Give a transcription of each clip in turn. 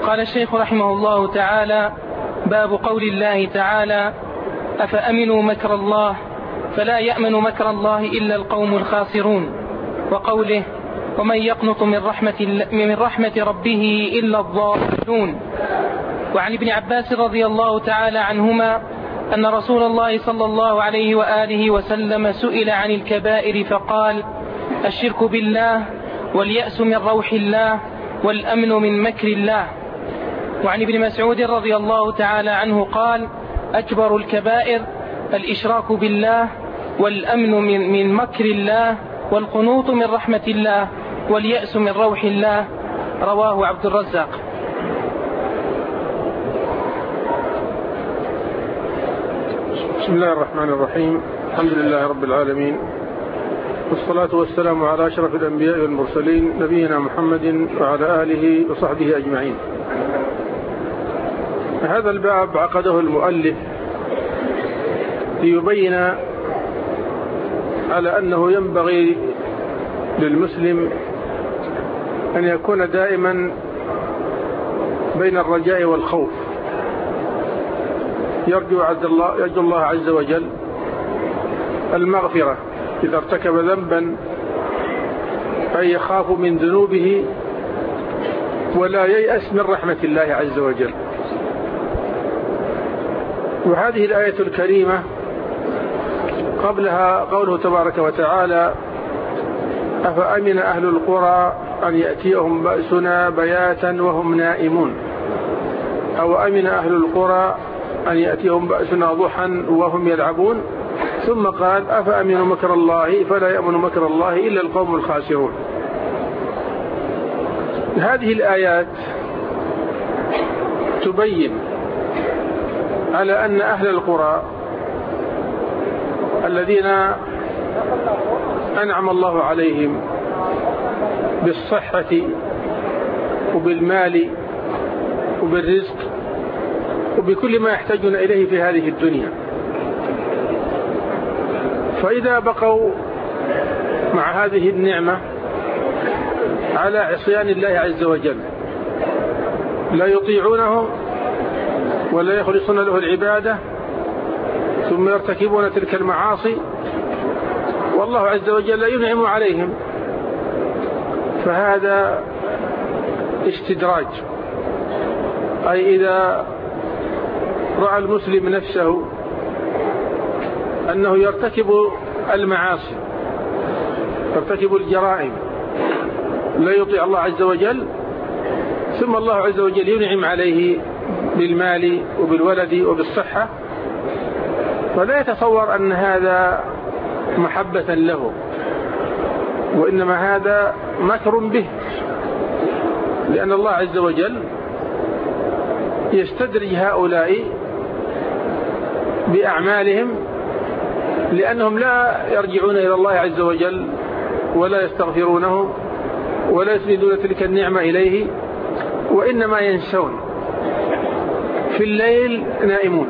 قال الشيخ رحمه الله تعالى: باب قول الله تعالى: أفأمنوا مكر الله فلا يأمن مكر الله إلا القوم الخاسرون، وقوله: ومن يقنط من رحمة ربه إلا الضالون. وعن ابن عباس رضي الله تعالى عنهما أن رسول الله صلى الله عليه وآله وسلم سئل عن الكبائر فقال: الشرك بالله، واليأس من روح الله، والأمن من مكر الله. وعن ابن مسعود رضي الله تعالى عنه قال: أكبر الكبائر الإشراك بالله، والأمن من مكر الله، والقنوط من رحمة الله، واليأس من روح الله. رواه عبد الرزاق. بسم الله الرحمن الرحيم. الحمد لله رب العالمين، والصلاة والسلام على أشرف الأنبياء والمرسلين نبينا محمد وعلى آله وصحبه أجمعين. هذا الباب عقده المؤلف ليبين على أنه ينبغي للمسلم أن يكون دائما بين الرجاء والخوف، يرجو الله عز وجل المغفرة إذا ارتكب ذنبا، أي يخاف من ذنوبه ولا ييأس من رحمة الله عز وجل. وهذه الآية الكريمة قبلها قوله تبارك وتعالى: أفأمن أهل القرى أن يأتيهم بأسنا بياتا وهم نائمون، أو أمن أهل القرى أن يأتيهم بأسنا ضحى وهم يلعبون. ثم قال: أفأمنوا مكر الله فلا يأمن مكر الله إلا القوم الخاسرون. هذه الآيات تبين على أن أهل القرى الذين أنعم الله عليهم بالصحة وبالمال وبالرزق وبكل ما يحتاجون إليه في هذه الدنيا، فإذا بقوا مع هذه النعمة على عصيان الله عز وجل، لا يطيعونه ولا يخلصون له العبادة، ثم يرتكبون تلك المعاصي والله عز وجل لا ينعم عليهم، فهذا استدراج. أي إذا رأى المسلم نفسه أنه يرتكب المعاصي، يرتكب الجرائم، لا يطيع الله عز وجل، ثم الله عز وجل ينعم عليه بالمال وبالولد وبالصحة، فلا يتصور أن هذا محبة له، وإنما هذا مكر به، لأن الله عز وجل يستدرج هؤلاء بأعمالهم، لأنهم لا يرجعون إلى الله عز وجل ولا يستغفرونه ولا يسندون تلك النعمة إليه، وإنما ينسون، في الليل نائمون.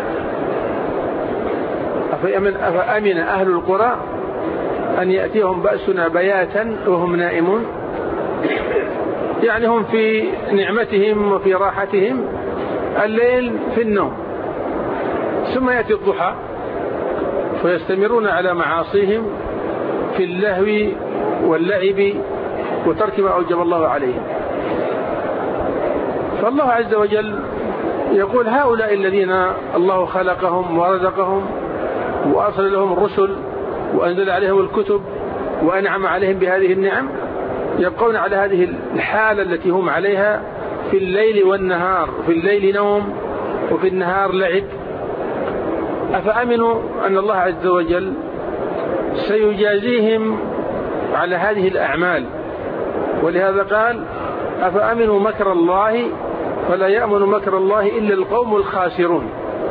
أفأمن أهل القرى أن يأتيهم بأسنا بياتا وهم نائمون، يعني هم في نعمتهم وفي راحتهم الليل في النوم، ثم يأتي الضحى فيستمرون على معاصيهم في اللهو واللعب وترك ما أوجب الله عليهم. فالله عز وجل يقول: هؤلاء الذين الله خلقهم ورزقهم وأرسل لهم الرسل وأنزل عليهم الكتب وأنعم عليهم بهذه النعم، يبقون على هذه الحالة التي هم عليها في الليل والنهار، في الليل نوم وفي النهار لعب. أفأمنوا أن الله عز وجل سيجازيهم على هذه الأعمال، ولهذا قال: أفأمنوا مكر الله فلا يأمن مكر الله إلا القوم الخاسرون.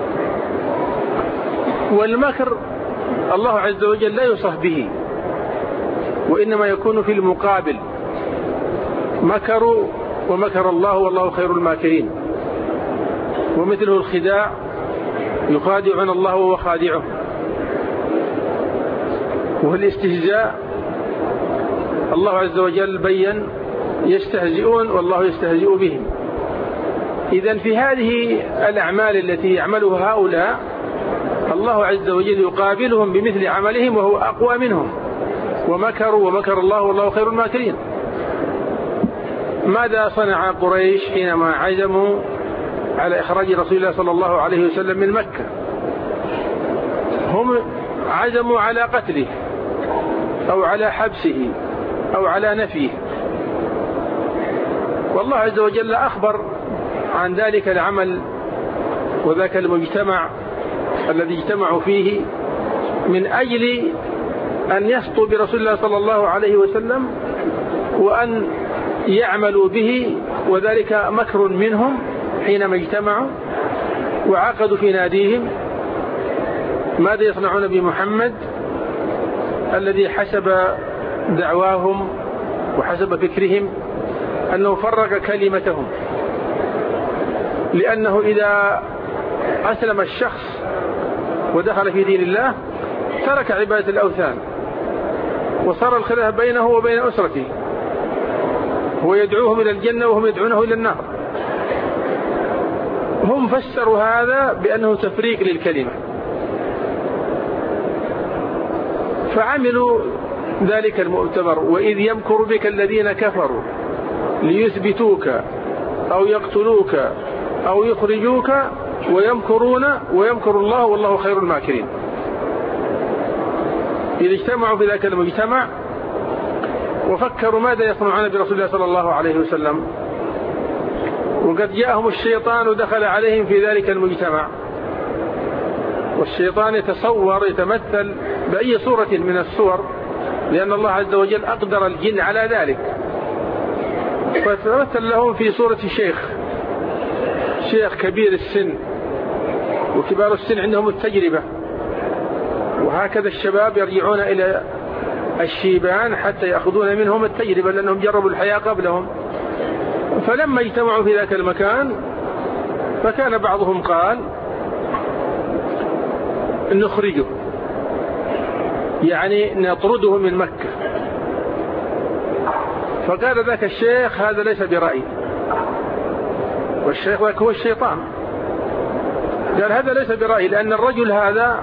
والمكر الله عز وجل لا يوصف به، وإنما يكون في المقابل: مكروا ومكر الله والله خير الماكرين. ومثله الخداع: يخادعون الله وهو خادعهم. والاستهزاء الله عز وجل بين: يستهزئون والله يستهزئ بهم. إذن في هذه الأعمال التي يعملها هؤلاء الله عز وجل يقابلهم بمثل عملهم وهو أقوى منهم، ومكروا ومكر الله والله خير الماكرين. ماذا صنع قريش حينما عزموا على إخراج رسول الله صلى الله عليه وسلم من مكة؟ هم عزموا على قتله أو على حبسه أو على نفيه، والله عز وجل أخبر عن ذلك العمل وذاك المجتمع الذي اجتمعوا فيه من أجل أن يسطوا برسول الله صلى الله عليه وسلم وأن يعملوا به، وذلك مكر منهم حينما اجتمعوا وعقدوا في ناديهم. ماذا يصنعون بمحمد الذي حسب دعواهم وحسب فكرهم أنه فرق كلمتهم، لأنه إذا أسلم الشخص ودخل في دين الله ترك عبادة الأوثان وصار الخلاف بينه وبين أسرته، هو يدعوهم إلى الجنة وهم يدعونه إلى النار. هم فسروا هذا بأنه تفريق للكلمة، فعملوا ذلك المؤتمر: وإذ يمكر بك الذين كفروا ليثبتوك أو يقتلوك أو يخرجوك ويمكرون ويمكر الله والله خير الماكرين. إذا اجتمعوا في ذاك المجتمع وفكروا ماذا يصنعون برسول الله صلى الله عليه وسلم، وقد جاءهم الشيطان ودخل عليهم في ذلك المجتمع، والشيطان يتمثل بأي صورة من الصور، لأن الله عز وجل أقدر الجن على ذلك، فتمثل لهم في صورة شيخ كبير السن، وكبار السن عندهم التجربة، وهكذا الشباب يرجعون إلى الشيبان حتى يأخذون منهم التجربة لأنهم جربوا الحياة قبلهم. فلما اجتمعوا في ذاك المكان فكان بعضهم قال نخرجه، يعني نطرده من مكة. فقال ذاك الشيخ هذا ليس برأي، والشيخ ذاك هو الشيطان، قال هذا ليس برأي، لأن الرجل هذا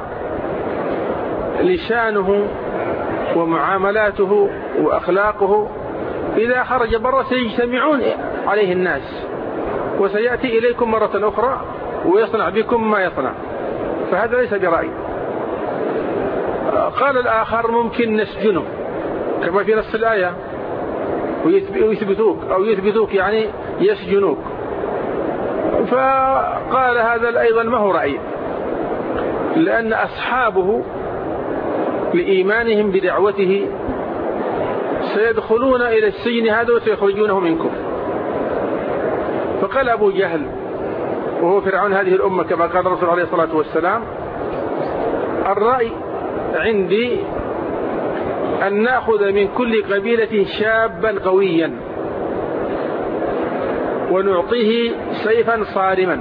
لسانه ومعاملاته وأخلاقه إذا خرج برا سيجتمعون عليه الناس وسيأتي إليكم مرة أخرى ويصنع بكم ما يصنع، فهذا ليس برأي. قال الآخر ممكن نسجنه كما في نص الآية ويثبتوك أو يثبتوك يعني يسجنوك. فقال هذا أيضا ما هو رأي، لأن أصحابه لإيمانهم بدعوته سيدخلون إلى السجن هذا وسيخرجونه منكم. فقال أبو جهل وهو فرعون هذه الأمة كما قال الرسول عليه الصلاة والسلام: الرأي عندي أن نأخذ من كل قبيلة شابا قويا ونعطيه سيفا صارما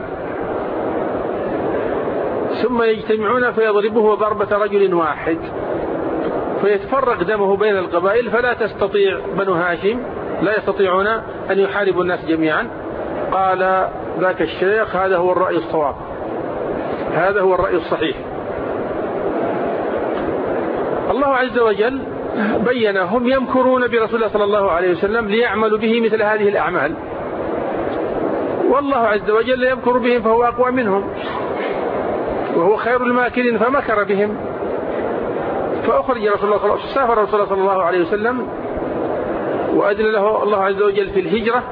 ثم يجتمعون فيضربه ضربة رجل واحد فيتفرق دمه بين القبائل، فلا تستطيع بنو هاشم لا يستطيعون أن يحاربوا الناس جميعا. قال ذاك الشيخ هذا هو الرأي الصواب، هذا هو الرأي الصحيح. الله عز وجل بين هم يمكرون برسول الله صلى الله عليه وسلم ليعملوا به مثل هذه الأعمال، والله عز وجل يمكر بهم فهو أقوى منهم وهو خير الماكرين، فمكر بهم فأخرج رسول الله سافر رسول الله صلى الله عليه وسلم وأذن له الله عز وجل في الهجرة،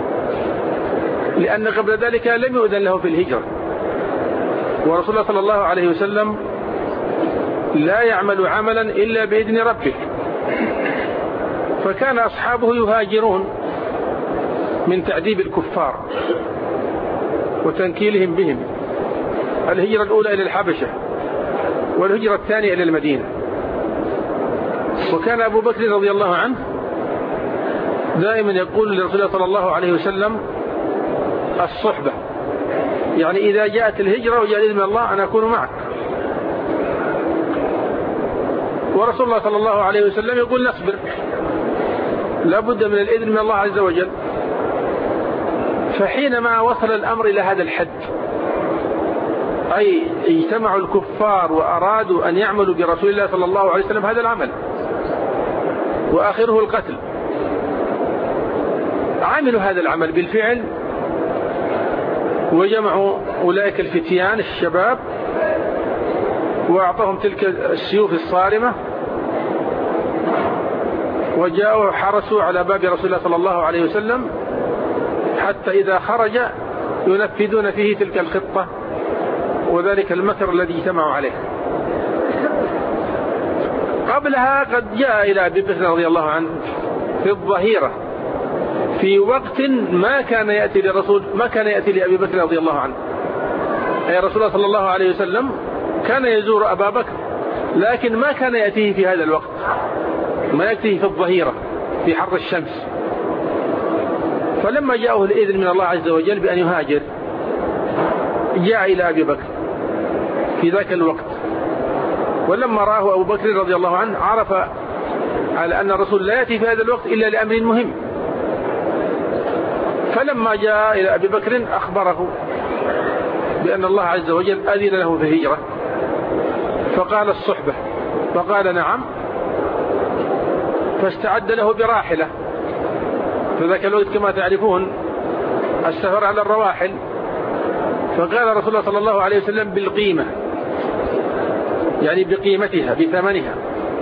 لأن قبل ذلك لم يؤذن له في الهجرة، ورسول الله صلى الله عليه وسلم لا يعمل عملا إلا بإذن ربه. فكان أصحابه يهاجرون من تعذيب الكفار وتنكيلهم بهم، الهجرة الأولى إلى الحبشة والهجرة الثانية إلى المدينة. وكان أبو بكر رضي الله عنه دائما يقول لرسول الله صلى الله عليه وسلم الصحبة، يعني إذا جاءت الهجرة وجاء الإذن من الله أنا أكون معك. ورسول الله صلى الله عليه وسلم يقول نصبر، لا بد من الإذن من الله عز وجل. فحينما وصل الأمر إلى هذا الحد، أي اجتمعوا الكفار وأرادوا أن يعملوا برسول الله صلى الله عليه وسلم هذا العمل وآخره القتل، عملوا هذا العمل بالفعل، وجمعوا أولئك الفتيان الشباب وأعطاهم تلك السيوف الصارمة، وجاءوا حرسوا على باب رسول الله صلى الله عليه وسلم حتى إذا خرج ينفذون فيه تلك الخطة وذلك المكر الذي اجتمعوا عليه. قبلها قد جاء إلى أبي بكر رضي الله عنه في الظهيرة في وقت ما كان يأتي لأبي بكر رضي الله عنه، أي رسول الله صلى الله عليه وسلم كان يزور أبا بكر، لكن ما كان يأتيه في هذا الوقت، ما يأتيه في الظهيرة في حر الشمس. فلما جاءه الإذن من الله عز وجل بأن يهاجر جاء إلى أبي بكر في ذاك الوقت، ولما رآه أبو بكر رضي الله عنه عرف على أن الرسول لا يأتي في هذا الوقت إلا لأمر مهم. فلما جاء إلى أبي بكر أخبره بأن الله عز وجل أذن له في الهجرة، فقال الصحبة، فقال نعم، فاستعد له براحلة. فذاك الوقت كما تعرفون السفر على الرواحل، فقال رسول الله صلى الله عليه وسلم بالقيمة، يعني بقيمتها بثمنها،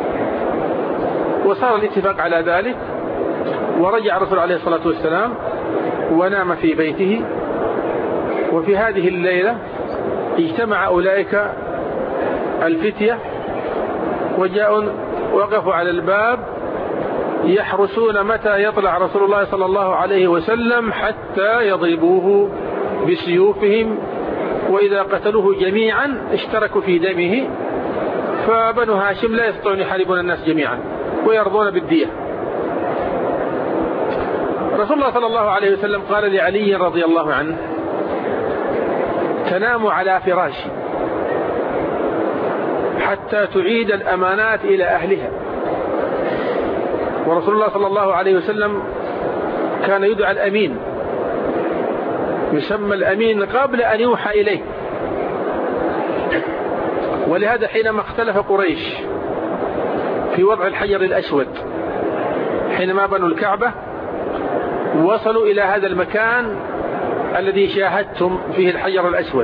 وصار الاتفاق على ذلك. ورجع الرسول عليه الصلاة والسلام ونام في بيته. وفي هذه الليلة اجتمع أولئك الفتية وجاءوا وقفوا على الباب يحرسون متى يطلع رسول الله صلى الله عليه وسلم حتى يضربوه بسيوفهم، وإذا قتلوه جميعا اشتركوا في دمه، فبنو هاشم لا يستطيعون يحاربون الناس جميعا ويرضون بالدية. رسول الله صلى الله عليه وسلم قال لعلي رضي الله عنه: تنام على فراشي حتى تعيد الأمانات إلى أهلها. ورسول الله صلى الله عليه وسلم كان يدعى الأمين، يسمى الأمين قبل أن يوحى إليه. ولهذا حينما اختلف قريش في وضع الحجر الأسود حينما بنوا الكعبة وصلوا إلى هذا المكان الذي شاهدتم فيه الحجر الأسود،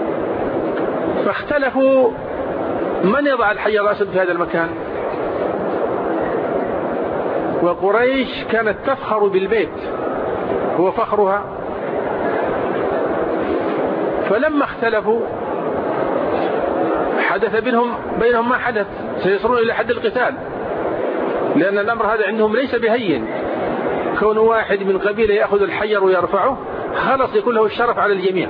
فاختلفوا من يضع الحجر الأسود في هذا المكان. وقريش كانت تفخر بالبيت، هو فخرها. فلما اختلفوا حدث بينهم ما حدث، سيصلون إلى حد القتال، لأن الأمر هذا عندهم ليس بهين. كون واحد من قبيلة يأخذ الحجر ويرفعه خلص يكون له الشرف على الجميع.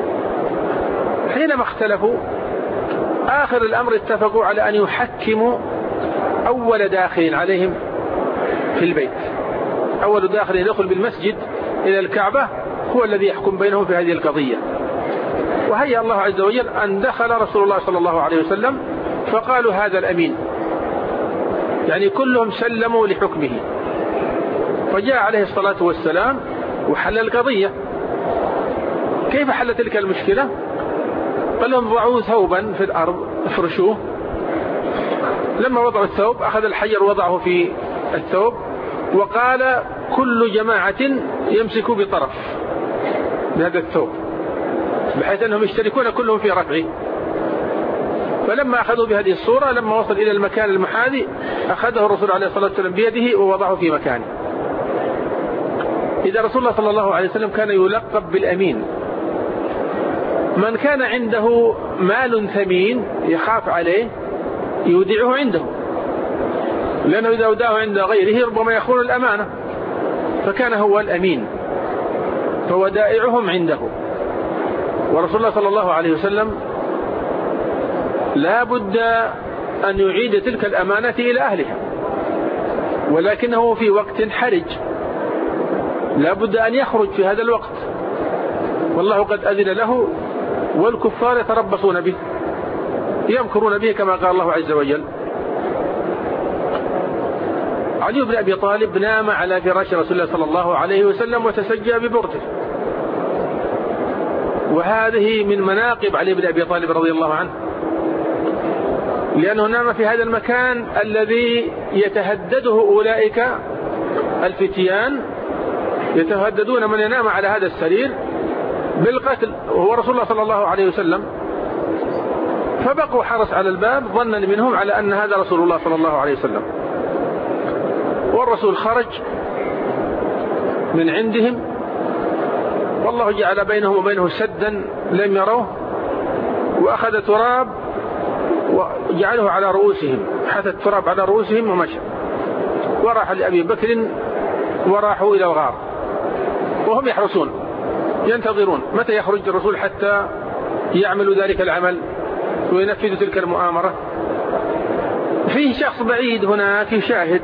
حينما اختلفوا آخر الأمر اتفقوا على أن يحكموا أول داخل عليهم في البيت، أول داخل يدخل بالمسجد إلى الكعبة هو الذي يحكم بينهم في هذه القضية. وهيأ الله عز وجل أن دخل رسول الله صلى الله عليه وسلم، فقالوا هذا الأمين، يعني كلهم سلموا لحكمه. فجاء عليه الصلاة والسلام وحل القضية. كيف حل تلك المشكلة؟ قال لهم ضعوا ثوبا في الأرض افرشوه. لما وضعوا الثوب أخذ الحجر وضعه في الثوب، وقال كل جماعة يمسكوا بطرف بهذا الثوب بحيث أنهم يشتركون كلهم في رفعه. فلما أخذوا بهذه الصورة لما وصل إلى المكان المحاذي أخذه الرسول عليه الصلاة والسلام بيده ووضعه في مكانه. إذا رسول الله صلى الله عليه وسلم كان يلقب بالأمين. من كان عنده مال ثمين يخاف عليه يودعه عنده، لأنه إذا وداه عند غيره ربما يخون الأمانة، فكان هو الأمين، فودائعهم عنده. ورسول الله صلى الله عليه وسلم لا بد أن يعيد تلك الأمانة إلى أهلها، ولكنه في وقت حرج، لا بد أن يخرج في هذا الوقت، والله قد أذن له، والكفار يتربصون به يمكرون به كما قال الله عز وجل. علي بن أبي طالب نام على فراش رسول الله صلى الله عليه وسلم وتسجى ببرده، وهذه من مناقب علي بن أبي طالب رضي الله عنه، لأنه نام في هذا المكان الذي يتهدده أولئك الفتيان، يتهددون من ينام على هذا السرير بالقتل، وهو رسول الله صلى الله عليه وسلم. فبقوا حرس على الباب ظنا منهم على أن هذا رسول الله صلى الله عليه وسلم. والرسول خرج من عندهم، والله جعل بينهم وبينه سدا لم يروه، وأخذ تراب وجعله على رؤوسهم، حث التراب على رؤوسهم ومشى، وراح لأبي بكر وراحوا إلى الغار وهم يحرسون ينتظرون متى يخرج الرسول حتى يعملوا ذلك العمل وينفذوا تلك المؤامرة. فيه شخص بعيد هناك يشاهد،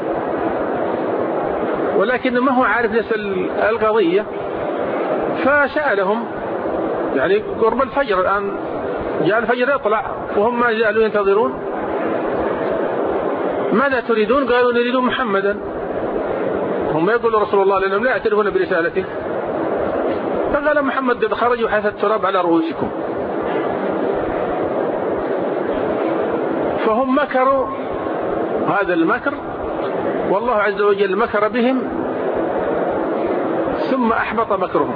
ولكن ما هو عارف ليس القضية، فسألهم يعني قرب الفجر، الآن جاء الفجر يطلع وهم ما زالوا ينتظرون، ماذا تريدون؟ قالوا نريد محمدا. هم يقولوا رسول الله لأنهم لا يعترفون برسالته، فقال محمد قد خرج وحث التراب على رؤوسكم. فهم مكروا هذا المكر، والله عز وجل مكر بهم ثم أحبط مكرهم.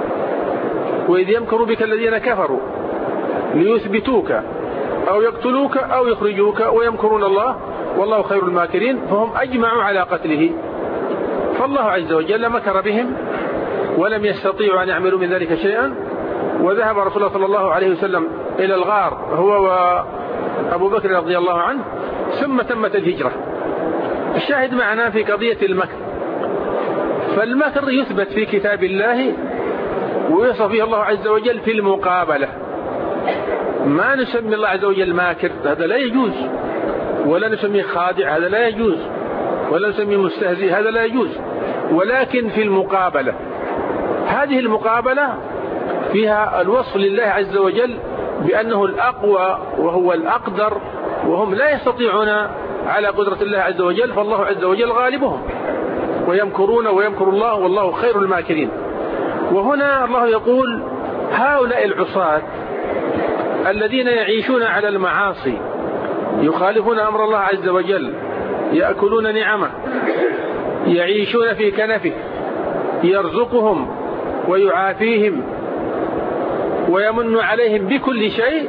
وإذ يمكر بك الذين كفروا ليثبتوك أو يقتلوك أو يخرجوك ويمكرون الله والله خير الماكرين. فهم أجمعوا على قتله، فالله عز وجل مكر بهم ولم يستطيعوا أن يعملوا من ذلك شيئا. وذهب رسول الله صلى الله عليه وسلم إلى الغار هو وأبو بكر رضي الله عنه، ثم تمت الهجرة. الشاهد معنا في قضية المكر، فالمكر يثبت في كتاب الله ويوصف به الله عز وجل في المقابلة. ما نسمي الله عز وجل ماكر، هذا لا يجوز، ولا نسميه خادع، هذا لا يجوز، ولا نسميه مستهزئ، هذا لا يجوز، ولكن في المقابلة. هذه المقابلة فيها الوصف لله عز وجل بأنه الأقوى وهو الأقدر، وهم لا يستطيعون على قدرة الله عز وجل، فالله عز وجل غالبهم، ويمكرون ويمكر الله والله خير الماكرين. وهنا الله يقول هؤلاء العصاة الذين يعيشون على المعاصي، يخالفون أمر الله عز وجل، يأكلون نعمه، يعيشون في كنفه، يرزقهم ويعافيهم ويمن عليهم بكل شيء،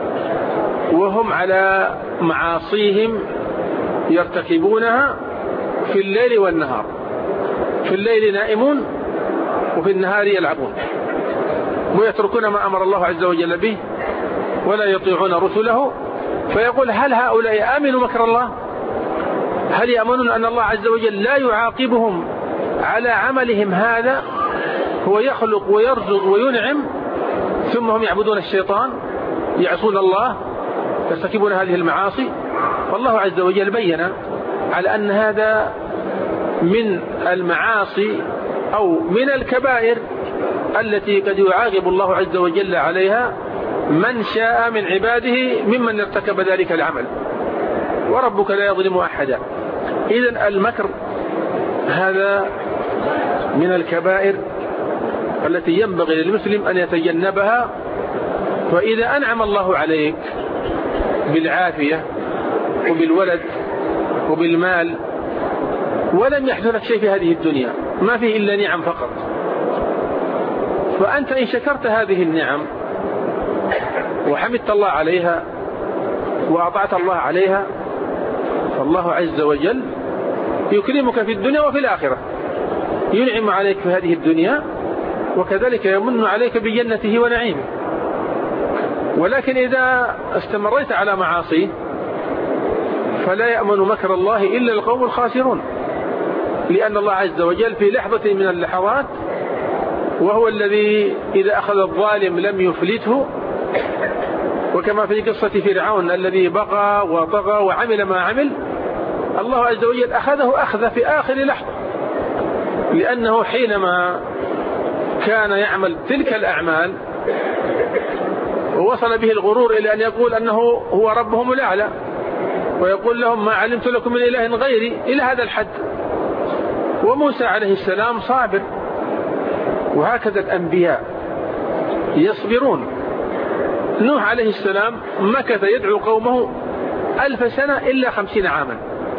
وهم على معاصيهم يرتكبونها في الليل والنهار. في الليل نائمون وفي النهار يلعبون، ويتركون ما أمر الله عز وجل به ولا يطيعون رسله. فيقول هل هؤلاء آمنوا مكر الله؟ هل يأمنون أن الله عز وجل لا يعاقبهم على عملهم هذا؟ هو يخلق ويرزق وينعم، ثم هم يعبدون الشيطان، يعصون الله، يرتكبون هذه المعاصي. فالله عز وجل بين على أن هذا من المعاصي أو من الكبائر التي قد يعاقب الله عز وجل عليها من شاء من عباده ممن ارتكب ذلك العمل، وربك لا يظلم أحدا. إذن المكر هذا من الكبائر التي ينبغي للمسلم أن يتجنبها. فإذا أنعم الله عليك بالعافية وبالولد وبالمال ولم يحدث لك شيء في هذه الدنيا، ما فيه إلا نعم فقط، فأنت إن شكرت هذه النعم وحمدت الله عليها وأطعت الله عليها، فالله عز وجل يكرمك في الدنيا وفي الآخرة، ينعم عليك في هذه الدنيا وكذلك يمن عليك بجنته ونعيمه. ولكن إذا استمريت على معاصيه فلا يأمن مكر الله إلا القوم الخاسرون، لأن الله عز وجل في لحظة من اللحظات وهو الذي إذا أخذ الظالم لم يفلته، وكما في قصة فرعون الذي بغى وطغى وعمل ما عمل، الله عز وجل أخذه أخذ في آخر لحظة، لأنه حينما كان يعمل تلك الأعمال ووصل به الغرور إلى أن يقول أنه هو ربهم الأعلى، ويقول لهم ما علمت لكم من إله غيري، إلى هذا الحد. وموسى عليه السلام صابر، وهكذا الأنبياء يصبرون. نوح عليه السلام مكث يدعو قومه 1000 سنة إلا 50 عاما،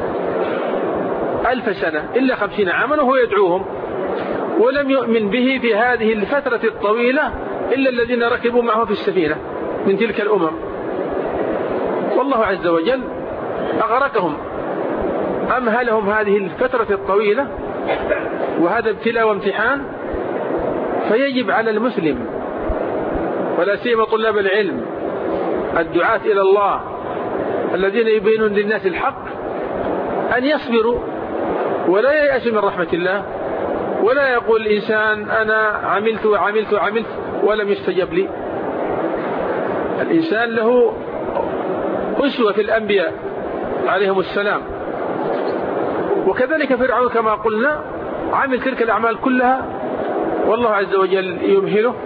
1000 سنة إلا 50 عاما وهو يدعوهم، ولم يؤمن به في هذه الفترة الطويلة إلا الذين ركبوا معه في السفينة من تلك الأمم، والله عز وجل أغرقهم، أمهلهم هذه الفترة الطويلة، وهذا ابتلاء وامتحان. فيجب على المسلم ولا سيما طلاب العلم الدعاة إلى الله الذين يبينون للناس الحق أن يصبروا ولا ييأسوا من رحمة الله، ولا يقول الإنسان أنا عملت وعملت وعملت ولم يستجب لي. الإنسان له أسوة في الأنبياء عليهم السلام، وكذلك فرعون كما قلنا عمل تلك الأعمال كلها والله عز وجل يمهله،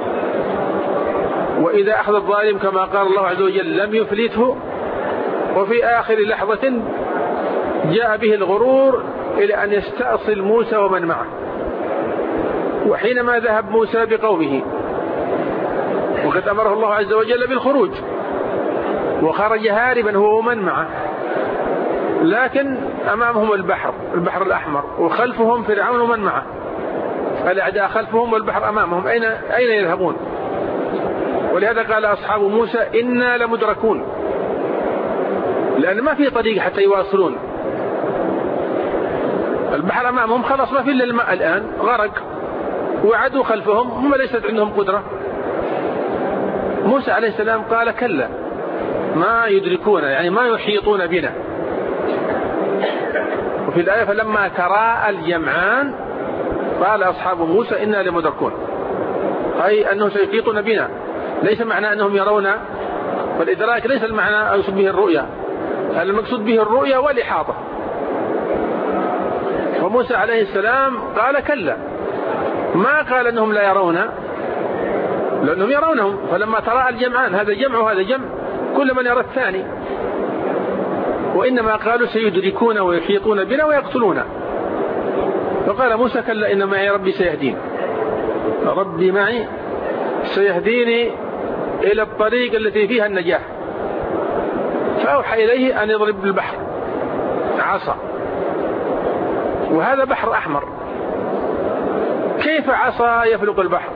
وإذا أخذ الظالم كما قال الله عز وجل لم يفلته، وفي آخر لحظة جاء به الغرور إلى أن يستأصل موسى ومن معه. وحينما ذهب موسى بقومه وقد أمره الله عز وجل بالخروج، وخرج هاربا هو ومن معه، لكن أمامهم البحر الأحمر، وخلفهم فرعون ومن معه، الأعداء خلفهم والبحر أمامهم، أين يذهبون؟ ولهذا قال أصحاب موسى إنا لمدركون، لأن ما في طريق حتى يواصلون، البحر أمامهم خلاص ما في إلا الماء الآن غرق، وعدوا خلفهم هم ليست عندهم قدرة. موسى عليه السلام قال كلا ما يدركون، يعني ما يحيطون بنا. وفي الآية فلما تراءى الجمعان قال أصحاب موسى إنا لمدركون، أي أنهم سيحيطون بنا، ليس معنى أنهم يرون، والإدراك ليس المعنى المقصود به الرؤيا، المقصود به الرؤيا والإحاطة. وموسى عليه السلام قال كلا، ما قال أنهم لا يرون، لأنهم يرونهم، فلما تراءى الجمعان هذا جمع وهذا جمع كل من يرى الثاني، وإنما قالوا سيدركون ويحيطون بنا ويقتلون. فقال موسى كلا إن معي ربي سيهدين، ربي معي سيهديني إلى الطريق التي فيها النجاح. فأوحى إليه أن يضرب بالبحر عصا، وهذا بحر أحمر، كيف عصا يفلق البحر؟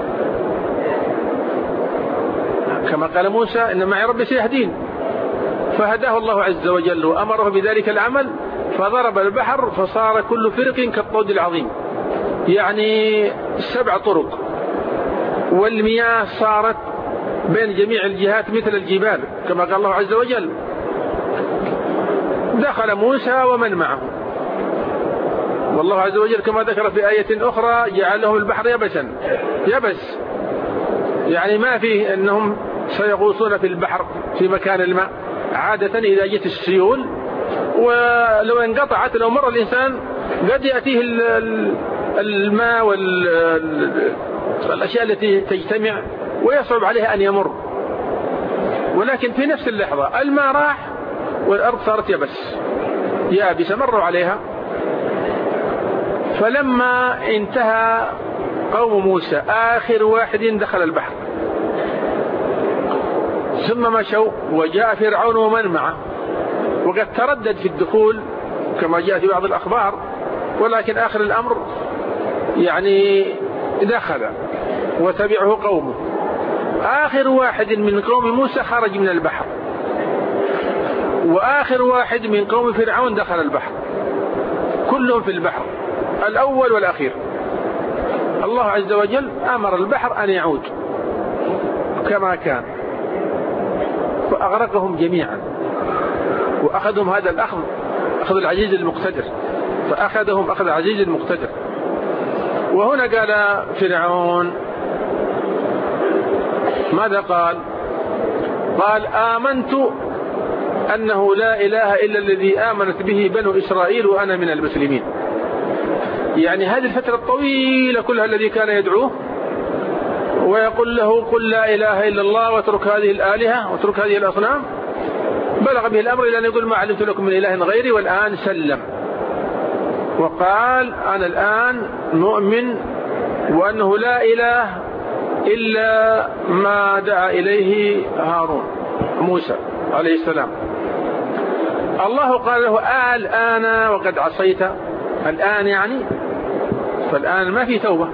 كما قال موسى إن معي ربي سيهدين، فهداه الله عز وجل وأمره بذلك العمل، فضرب البحر فصار كل فرق كالطود العظيم، يعني 7 طرق، والمياه صارت بين جميع الجهات مثل الجبال كما قال الله عز وجل. دخل موسى ومن معه، والله عز وجل كما ذكر في آية أخرى جعل لهم البحر يبس، يعني ما فيه أنهم سيغوصون في البحر في مكان الماء. عادة إذا جت السيول ولو انقطعت، لو مر الإنسان قد يأتيه الماء والأشياء التي تجتمع ويصعب عليه أن يمر، ولكن في نفس اللحظة الماء راح والأرض صارت يابسة مروا عليها. فلما انتهى قوم موسى آخر واحد دخل البحر، ثم مشوا وجاء فرعون ومن معه، وقد تردد في الدخول كما جاء في بعض الأخبار، ولكن آخر الأمر يعني دخل وتبعه قومه. آخر واحد من قوم موسى خرج من البحر، وآخر واحد من قوم فرعون دخل البحر، كلهم في البحر الأول والأخير. الله عز وجل أمر البحر أن يعود كما كان، فأغرقهم جميعا، وأخذهم هذا الأخذ أخذ العزيز المقتدر، فأخذهم أخذ العزيز المقتدر. وهنا قال فرعون ماذا قال آمنت أنه لا إله إلا الذي آمنت به بنو إسرائيل وأنا من المسلمين. يعني هذه الفترة الطويلة كلها الذي كان يدعوه ويقول له قل لا إله إلا الله واترك هذه الآلهة واترك هذه الأصنام، بلغ به الأمر إلى أن يقول ما علمت لكم من إله غيري، والآن سلم وقال أنا الآن مؤمن وأنه لا إله إلا ما دعا إليه هارون موسى عليه السلام. الله قال له الآن وقد عصيت، الآن يعني، فالآن ما في توبة،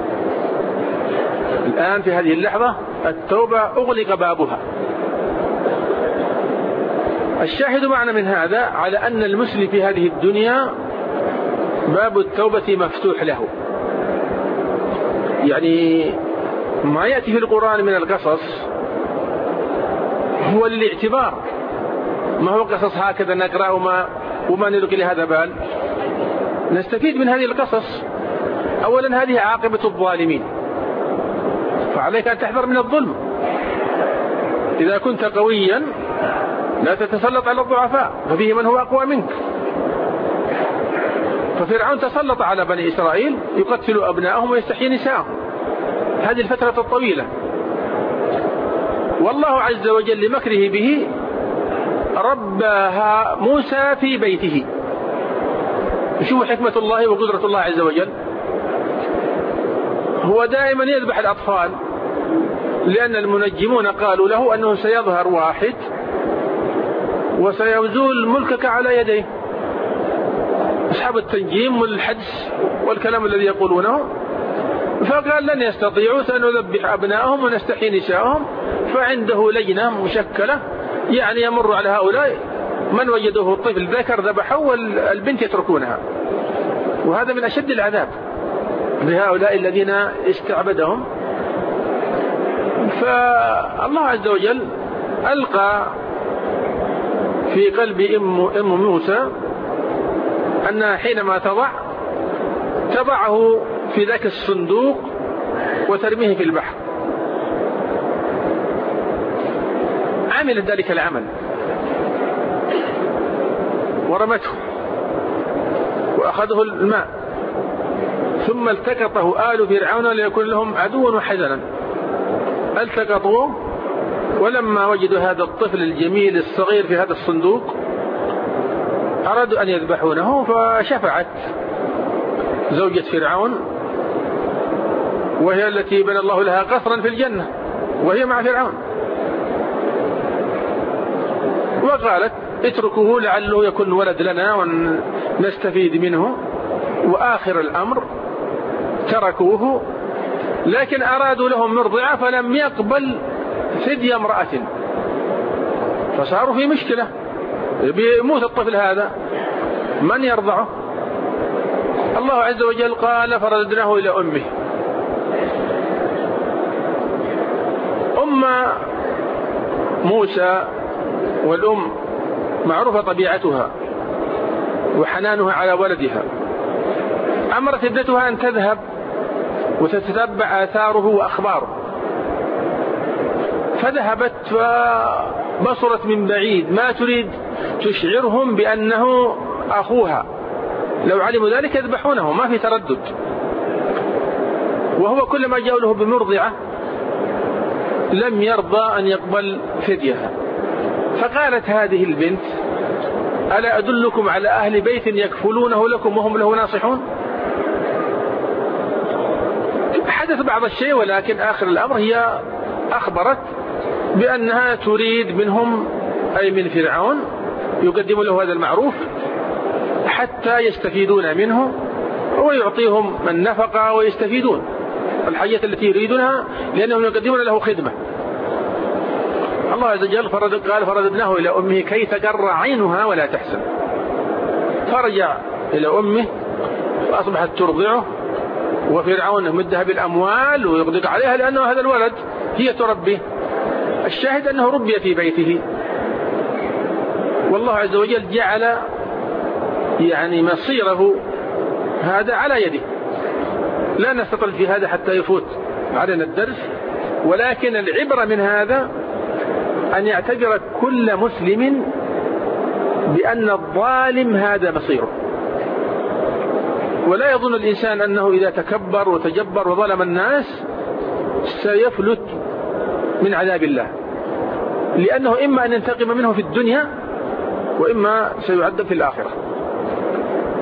الآن في هذه اللحظة التوبة أغلق بابها. الشاهد معنا من هذا على أن المسلم في هذه الدنيا باب التوبة مفتوح له. يعني ما يأتي في القرآن من القصص هو للاعتبار، ما هو قصص هكذا نقرأ وما نلقي لهذا بال. نستفيد من هذه القصص. أولا هذه عاقبة الظالمين، فعليك أن تحذر من الظلم. إذا كنت قويا لا تتسلط على الضعفاء، ففيه من هو أقوى منك. ففرعون تسلط على بني إسرائيل يقتل أبناءهم ويستحيي نساءهم هذه الفترة الطويلة، والله عز وجل لمكره به ربها موسى في بيته. شوفوا حكمة الله وقدرة الله عز وجل. هو دائما يذبح الأطفال، لأن المنجمون قالوا له أنه سيظهر واحد وسيزول ملكك على يديه. أصحاب التنجيم والحدس والكلام الذي يقولونه، فقال لن يستطيعوا، سنذبح أبنائهم ونستحيي نساءهم. فعنده لجنة مشكلة يعني يمر على هؤلاء من وجدوه الطفل ذكر ذبحه والبنت يتركونها. وهذا من أشد العذاب لهؤلاء الذين استعبدهم. فالله عز وجل ألقى في قلب أم موسى أنها حينما تضعه في ذاك الصندوق وترميه في البحر. عملت ذلك العمل ورمته وأخذه الماء، ثم التقطه آل فرعون ليكون لهم عدوا وحزنا. التقطوه، ولما وجدوا هذا الطفل الجميل الصغير في هذا الصندوق أرادوا أن يذبحونه. فشفعت زوجة فرعون، وهي التي بنى الله لها قصرا في الجنة وهي مع فرعون، وقالت اتركوه لعله يكون ولد لنا ونستفيد منه. وآخر الأمر تركوه، لكن أرادوا لهم مرضعة فلم يقبل ثدي امرأة، فصاروا في مشكلة، بيموت الطفل هذا من يرضعه؟ الله عز وجل قال فرددناه إلى أمه. أم موسى والأم معروفة طبيعتها وحنانها على ولدها، أمرت ابنتها أن تذهب وتتتبع آثاره وأخباره. فذهبت فبصرت من بعيد ما تريد تشعرهم بأنه أخوها، لو علموا ذلك يذبحونه ما في تردد. وهو كلما جاءوا له بمرضعة لم يرضى أن يقبل فديها. فقالت هذه البنت ألا أدلكم على أهل بيت يكفلونه لكم وهم له ناصحون؟ حدث بعض الشيء، ولكن آخر الأمر هي أخبرت بأنها تريد منهم أي من فرعون يقدم له هذا المعروف حتى يستفيدون منه ويعطيهم النفقة ويستفيدون الحاجة التي يريدونها، لأنهم يقدمون له خدمة. الله عز وجل قال فرددناه إلى أمه كي تقر عينها ولا تحزن. فرجع إلى أمه وأصبحت ترضعه، وفرعون يمدها بالأموال ويغدق عليها لأنه هذا الولد هي تربيه. الشاهد أنه ربي في بيته، والله عز وجل جعل يعني مصيره هذا على يده. لا نستطيع في هذا حتى يفوت علينا الدرس، ولكن العبرة من هذا أن يعتبر كل مسلم بأن الظالم هذا مصيره، ولا يظن الإنسان أنه إذا تكبر وتجبر وظلم الناس سيفلت من عذاب الله، لأنه إما أن ينتقم منه في الدنيا وإما سيعذب في الآخرة.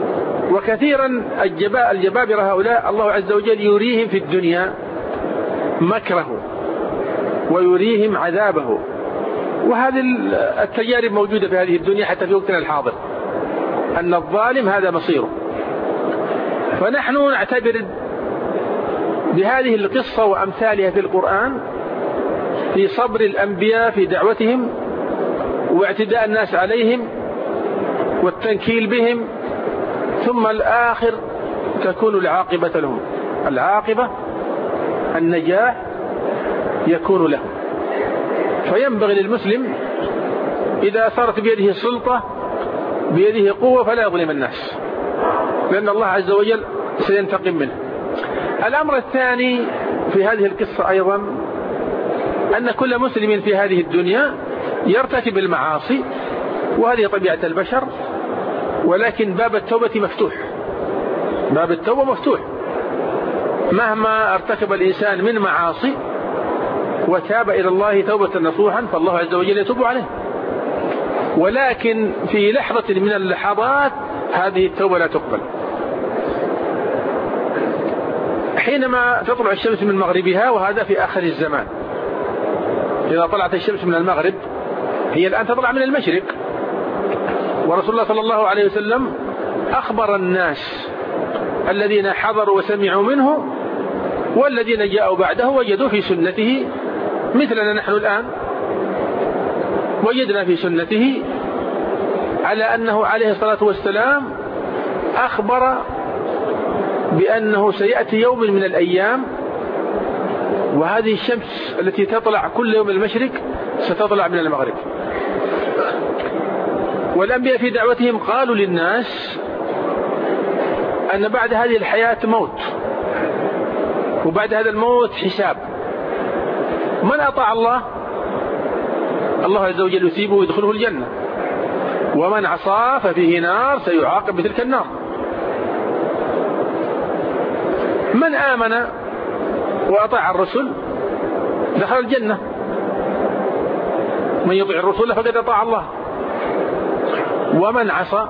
وكثيرا الجبابرة هؤلاء الله عز وجل يريهم في الدنيا مكره ويريهم عذابه. وهذه التجارب موجودة في هذه الدنيا حتى في وقتنا الحاضر، أن الظالم هذا مصيره. فنحن نعتبر بهذه القصة وأمثالها في القرآن في صبر الأنبياء في دعوتهم واعتداء الناس عليهم والتنكيل بهم، ثم الآخر تكون العاقبة لهم، العاقبة النجاح يكون له. فينبغي للمسلم إذا صارت بيده السلطة بيده قوة فلا يظلم الناس، لأن الله عز وجل سينتقم منه. الأمر الثاني في هذه القصة أيضا أن كل مسلم في هذه الدنيا يرتكب المعاصي، وهذه طبيعة البشر، ولكن باب التوبة مفتوح، باب التوبة مفتوح. مهما ارتكب الإنسان من معاصي وتاب إلى الله توبة نصوحا فالله عز وجل يتوب عليه، ولكن في لحظة من اللحظات هذه التوبة لا تقبل. حينما تطلع الشمس من مغربها، وهذا في آخر الزمان، إذا طلعت الشمس من المغرب هي الآن تطلع من المشرق، ورسول الله صلى الله عليه وسلم أخبر الناس الذين حضروا وسمعوا منه والذين جاءوا بعده وجدوا في سنته مثلنا نحن الآن، وجدنا في سنته على أنه عليه الصلاة والسلام أخبر بأنه سيأتي يوم من الأيام وهذه الشمس التي تطلع كل يوم المشرق ستطلع من المغرب. والأنبياء في دعوتهم قالوا للناس أن بعد هذه الحياة موت، وبعد هذا الموت حساب. من أطاع الله الله عز وجل يثيبه ويدخله الجنة، ومن عصى ففيه نار سيعاقب بتلك النار. من آمن وأطاع الرسل دخل الجنة، من يطيع الرسول فقد أطاع الله. ومن عصى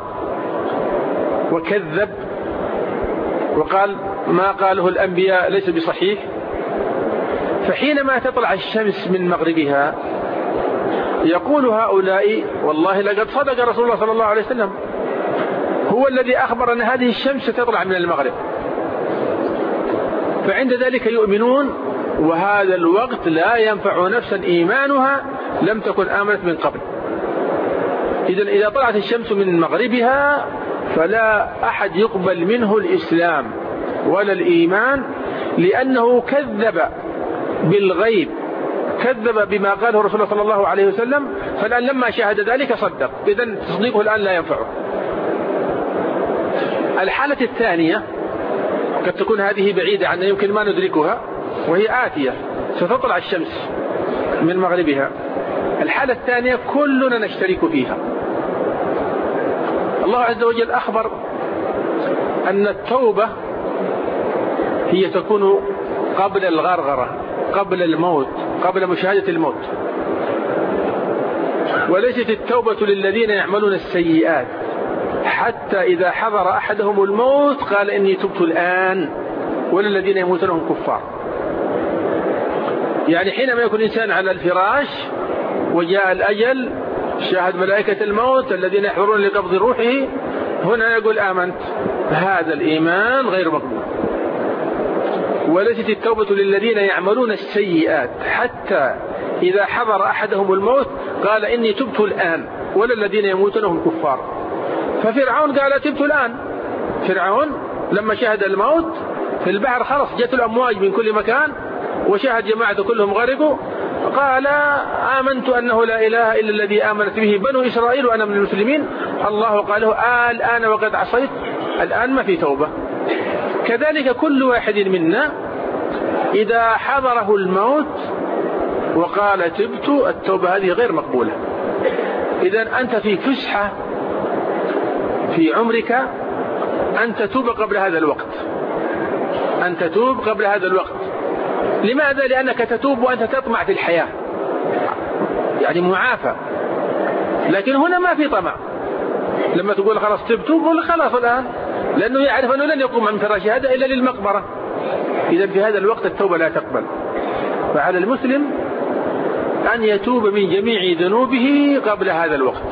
وكذب وقال ما قاله الأنبياء ليس بصحيح، فحينما تطلع الشمس من مغربها يقول هؤلاء والله لقد صدق رسول الله صلى الله عليه وسلم، هو الذي أخبر أن هذه الشمس ستطلع من المغرب. فعند ذلك يؤمنون، وهذا الوقت لا ينفع نفسا إيمانها لم تكن آمنت من قبل. إذا طلعت الشمس من مغربها فلا أحد يقبل منه الإسلام ولا الإيمان، لأنه كذب بالغيب، كذب بما قاله رسول الله صلى الله عليه وسلم، فالآن لما شاهد ذلك صدق، إذن تصديقه الآن لا ينفعه. الحالة الثانية قد تكون هذه بعيدة عنا يمكن ما ندركها، وهي آتية، ستطلع الشمس من مغربها. الحالة الثانية كلنا نشترك فيها. الله عز وجل أخبر أن التوبة هي تكون قبل الغرغرة، قبل الموت، قبل مشاهدة الموت، وليست التوبة للذين يعملون السيئات حتى إذا حضر أحدهم الموت قال إني تبت الآن، وللذين يموتون هم كفار. يعني حينما يكون إنسان على الفراش وجاء الأجل شاهد ملائكة الموت الذين يحضرون لقبض روحه، هنا يقول آمنت، هذا الإيمان غير مقبول. وليست التوبة للذين يعملون السيئات حتى إذا حضر أحدهم الموت قال إني تبت الآن، وللذين يموتون هم كفار. ففرعون قال تبت الآن. فرعون لما شاهد الموت في البحر خلص جاءت الأمواج من كل مكان وشاهد جماعة كلهم غرقوا، قال آمنت أنه لا إله إلا الذي آمنت به بنو إسرائيل وأنا من المسلمين. الله قال له الآن وقد عصيت، الآن ما في توبة. كذلك كل واحد منا إذا حضره الموت وقال تبت، التوبة هذه غير مقبولة. إذن أنت في فسحة في عمرك أن تتوب قبل هذا الوقت، أن تتوب قبل هذا الوقت. لماذا؟ لأنك تتوب وأنت تطمع في الحياة، يعني معافى. لكن هنا ما في طمع. لما تقول خلاص تبت تقول خلاص الآن، لأنه يعرف أنه لن يقوم من فراشه هذا إلا للمقبرة. إذا في هذا الوقت التوبة لا تقبل. فعلى المسلم أن يتوب من جميع ذنوبه قبل هذا الوقت،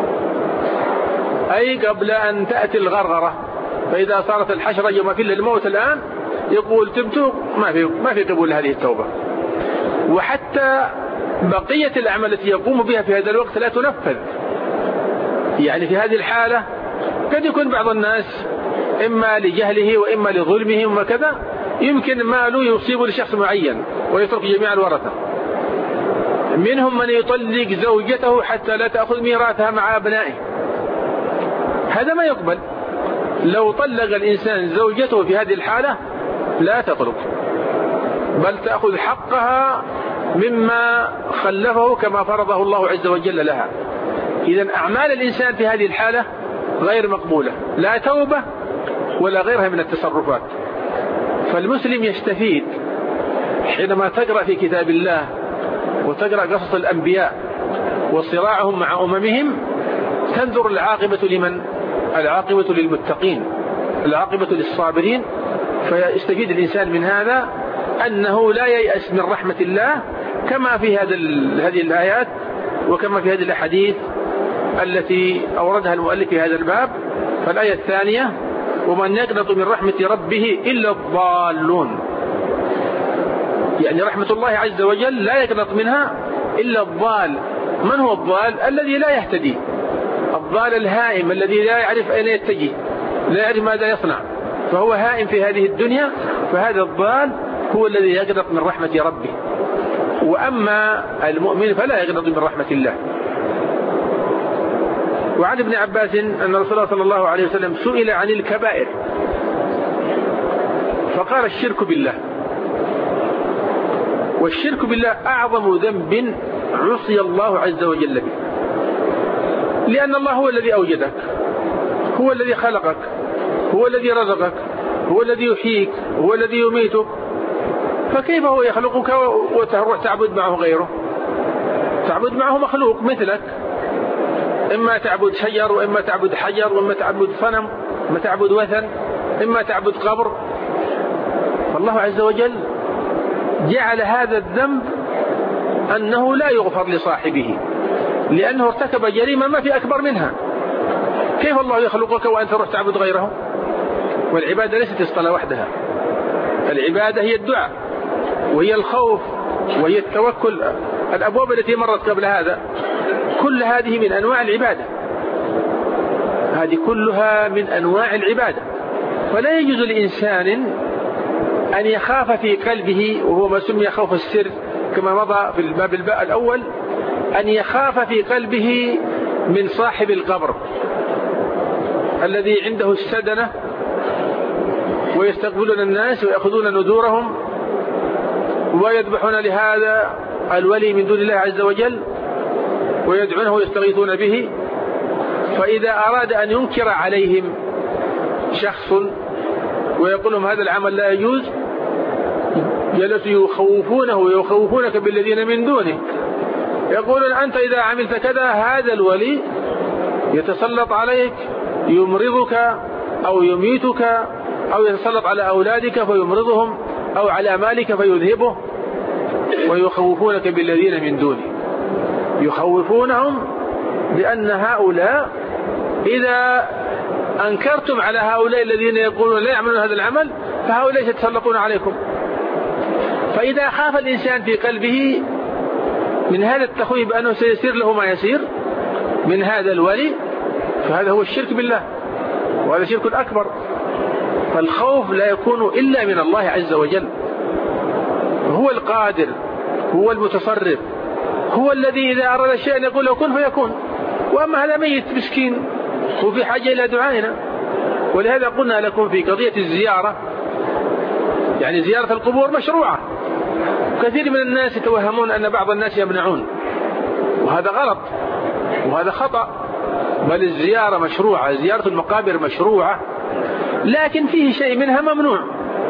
أي قبل أن تأتي الغرغرة. فإذا صارت الحشرة يوم في الموت الآن يقول تبت، ما في قبول هذه التوبة. وحتى بقية الأعمال التي يقوم بها في هذا الوقت لا تنفذ. يعني في هذه الحالة قد يكون بعض الناس إما لجهله وإما لظلمه وما كذا يمكن ماله يصيب لشخص معين ويترك جميع الورثة. منهم من يطلق زوجته حتى لا تأخذ ميراثها مع أبنائه، هذا ما يقبل. لو طلق الإنسان زوجته في هذه الحالة لا تطلق، بل تأخذ حقها مما خلفه كما فرضه الله عز وجل لها. إذن أعمال الإنسان في هذه الحالة غير مقبولة، لا توبة ولا غيرها من التصرفات. فالمسلم يستفيد حينما تقرأ في كتاب الله وتقرأ قصص الأنبياء وصراعهم مع أممهم، تنظر العاقبة لمن؟ العاقبة للمتقين، العاقبة للصابرين. فيستفيد الإنسان من هذا أنه لا ييأس من رحمة الله، كما في هذه الآيات وكما في هذه الأحاديث التي أوردها المؤلف في هذا الباب. فالآية الثانية: ومن يقنط من رحمة ربه إلا الضالون. يعني رحمة الله عز وجل لا يقنط منها إلا الضال. من هو الضال؟ الذي لا يهتدي، الضال الهائم الذي لا يعرف أين يتجه، لا يعرف ماذا يصنع، فهو هائم في هذه الدنيا. فهذا الضال هو الذي يقنط من رحمة ربه. وأما المؤمن فلا يقنط من رحمة الله. وعن ابن عباس أن رسول الله صلى الله عليه وسلم سئل عن الكبائر فقال: الشرك بالله. والشرك بالله أعظم ذنب عصي الله عز وجل به، لأن الله هو الذي أوجدك، هو الذي خلقك، هو الذي رزقك، هو الذي يحييك، هو الذي يميتك. فكيف هو يخلقك وتروح تعبد معه غيره؟ تعبد معه مخلوق مثلك، إما تعبد شجر وإما تعبد حجر وإما تعبد صنم وإما تعبد وثن، إما تعبد قبر. فالله عز وجل جعل هذا الذنب أنه لا يغفر لصاحبه، لأنه ارتكب جريمة ما في أكبر منها. كيف الله يخلقك وأنت تروح تعبد غيره؟ والعبادة ليست الصلاة وحدها، العبادة هي الدعاء وهي الخوف وهي التوكل. الأبواب التي مرت قبل هذا كل هذه من أنواع العبادة، هذه كلها من أنواع العبادة. فلا يجوز لإنسان أن يخاف في قلبه، وهو ما سمي خوف السر كما مضى في الباب الأول، أن يخاف في قلبه من صاحب القبر الذي عنده السدنة ويستقبلون الناس ويأخذون ندورهم ويذبحون لهذا الولي من دون الله عز وجل ويدعونه ويستغيثون به. فإذا أراد أن ينكر عليهم شخص ويقول لهم هذا العمل لا يجوز، جلسوا يخوفونه ويخوفونك بالذين من دونه، يقولون أنت إذا عملت كذا هذا الولي يتسلط عليك يمرضك أو يميتك، أو يتسلط على أولادك فيمرضهم، أو على مالك فيذهبه. ويخوفونك بالذين من دونه، يخوفونهم بأن هؤلاء إذا أنكرتم على هؤلاء الذين يقولون لا يعملون هذا العمل فهؤلاء يتسلطون عليكم. فإذا خاف الإنسان في قلبه من هذا التخويف بأنه سيصير له ما يصير من هذا الولي، فهذا هو الشرك بالله، وهذا شرك أكبر. فالخوف لا يكون إلا من الله عز وجل، هو القادر، هو المتصرف، هو الذي إذا أراد شيئا يقول له كن فيكون. وأما هذا ميت مسكين وفي حاجة إلى دعائنا. ولهذا قلنا لكم في قضية الزيارة، يعني زيارة القبور مشروعة. كثير من الناس يتوهمون أن بعض الناس يمنعون، وهذا غلط وهذا خطأ. بل الزيارة مشروعة، زيارة المقابر مشروعة، لكن فيه شيء منها ممنوع.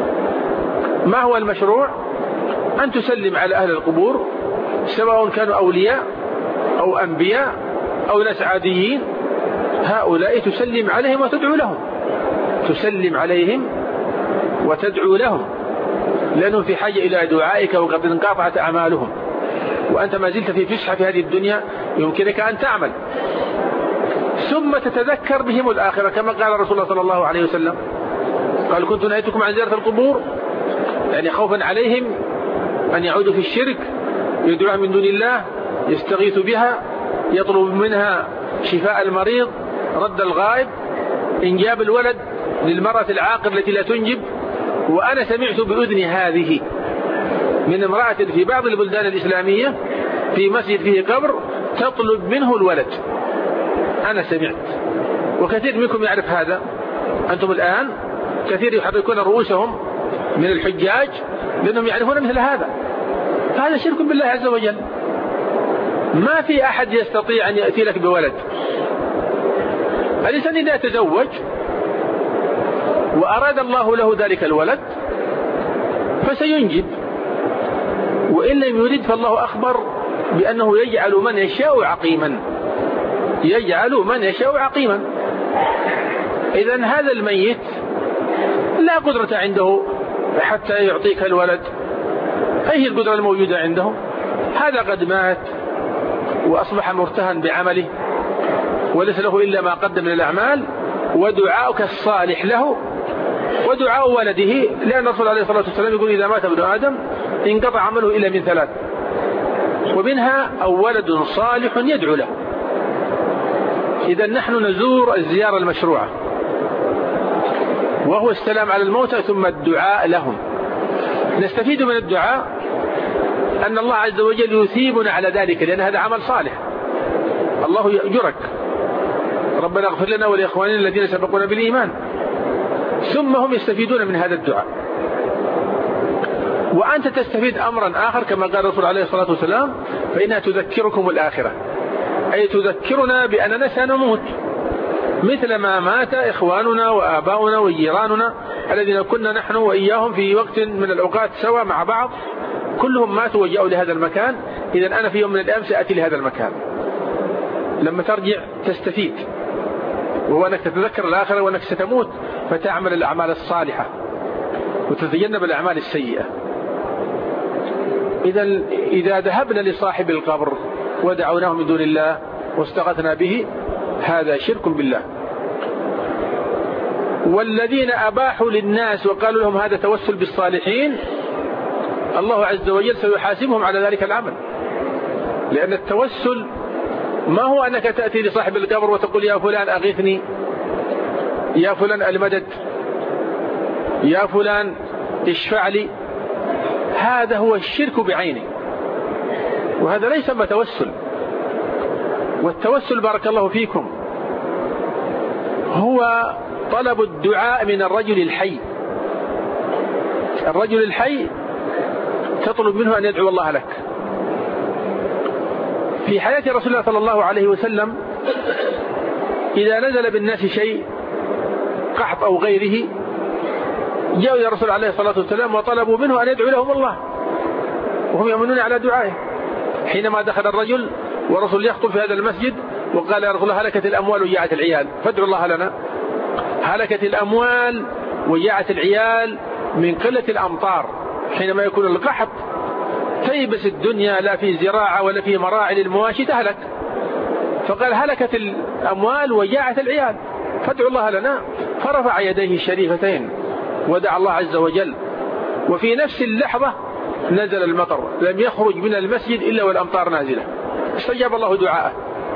ما هو المشروع؟ أن تسلم على أهل القبور سواء كانوا أولياء أو أنبياء أو ناس عاديين، هؤلاء تسلم عليهم وتدعو لهم، تسلم عليهم وتدعو لهم. لأنهم في حاجة إلى دعائك وقد انقطعت أعمالهم، وأنت ما زلت في فسحة في هذه الدنيا يمكنك أن تعمل. ثم تتذكر بهم الآخرة كما قال رسول الله صلى الله عليه وسلم، قال كنت نهيتكم عن زيارة القبور، يعني خوفا عليهم أن يعودوا في الشرك، يدعوها من دون الله، يستغيث بها، يطلب منها شفاء المريض، رد الغائب، إنجاب الولد للمرأة العاقر التي لا تنجب. وأنا سمعت بأذني هذه من امرأة في بعض البلدان الإسلامية في مسجد فيه قبر تطلب منه الولد، أنا سمعت، وكثير منكم يعرف هذا. أنتم الآن كثير يحركون رؤوسهم من الحجاج لأنهم يعرفون مثل هذا، فهذا شرك بالله عز وجل. ما في أحد يستطيع أن يأتي لك بولد. الإنسان إذا تزوج وأراد الله له ذلك الولد فسينجب، وإن لم يريد فالله أخبر بأنه يجعل من يشاء عقيما، يجعل من يشاء عقيما. إذن هذا الميت لا قدرة عنده حتى يعطيك الولد، أي القدرة الموجودة عنده؟ هذا قد مات وأصبح مرتهن بعمله وليس له إلا ما قدم من الأعمال، ودعاؤك الصالح له ودعاء ولده، لأن الرسول عليه الصلاة والسلام يقول إذا مات ابن آدم انقطع عمله إلا من ثلاث، ومنها أو ولد صالح يدعو له. إذا نحن نزور الزيارة المشروعة، وهو السلام على الموتى ثم الدعاء لهم. نستفيد من الدعاء أن الله عز وجل يثيبنا على ذلك، لأن هذا عمل صالح، الله يأجرك. ربنا اغفر لنا ولإخواننا الذين سبقونا بالإيمان. ثم هم يستفيدون من هذا الدعاء، وأنت تستفيد أمرا آخر كما قال الرسول عليه الصلاة والسلام فإنها تذكركم الآخرة، أي تذكرنا بأننا سنموت مثل ما مات إخواننا وآباؤنا وجيراننا الذين كنا نحن وإياهم في وقت من الأوقات سوا مع بعض، كلهم ماتوا وجاءوا لهذا المكان. إذن أنا في يوم من الأيام سأتي لهذا المكان. لما ترجع تستفيد، وهو أنك تتذكر الآخرة وأنك ستموت، فتعمل الأعمال الصالحة وتتجنب الأعمال السيئة. إذا ذهبنا لصاحب القبر ودعوناه من دون الله واستغثنا به هذا شرك بالله. والذين أباحوا للناس وقالوا لهم هذا توسل بالصالحين، الله عز وجل سيحاسبهم على ذلك العمل، لأن التوسل ما هو أنك تأتي لصاحب القبر وتقول يا فلان أغثني، يا فلان المدد، يا فلان اشفع لي. هذا هو الشرك بعينه، وهذا ليس ما توسل. والتوسل بارك الله فيكم هو طلب الدعاء من الرجل الحي. الرجل الحي تطلب منه أن يدعو الله لك. في حياة رسول الله صلى الله عليه وسلم إذا نزل بالناس شيء قحط أو غيره جاءوا إلى الرسول عليه الصلاة والسلام وطلبوا منه أن يدعو لهم الله، وهم يؤمنون على دعائه. حينما دخل الرجل والرسول يخطب في هذا المسجد وقال يا رسول الله هلكت الأموال وجاعت العيال فادعوا الله لنا. هلكت الأموال وجاعت العيال من قلة الأمطار، حينما يكون القحط تيبس الدنيا، لا في زراعة ولا في مراعي للمواشي تهلك. فقال هلكت الأموال وجاعت العيال فادعوا الله لنا. فرفع يديه الشريفتين ودعا الله عز وجل، وفي نفس اللحظة نزل المطر، لم يخرج من المسجد إلا والأمطار نازلة، استجاب الله دعاءه.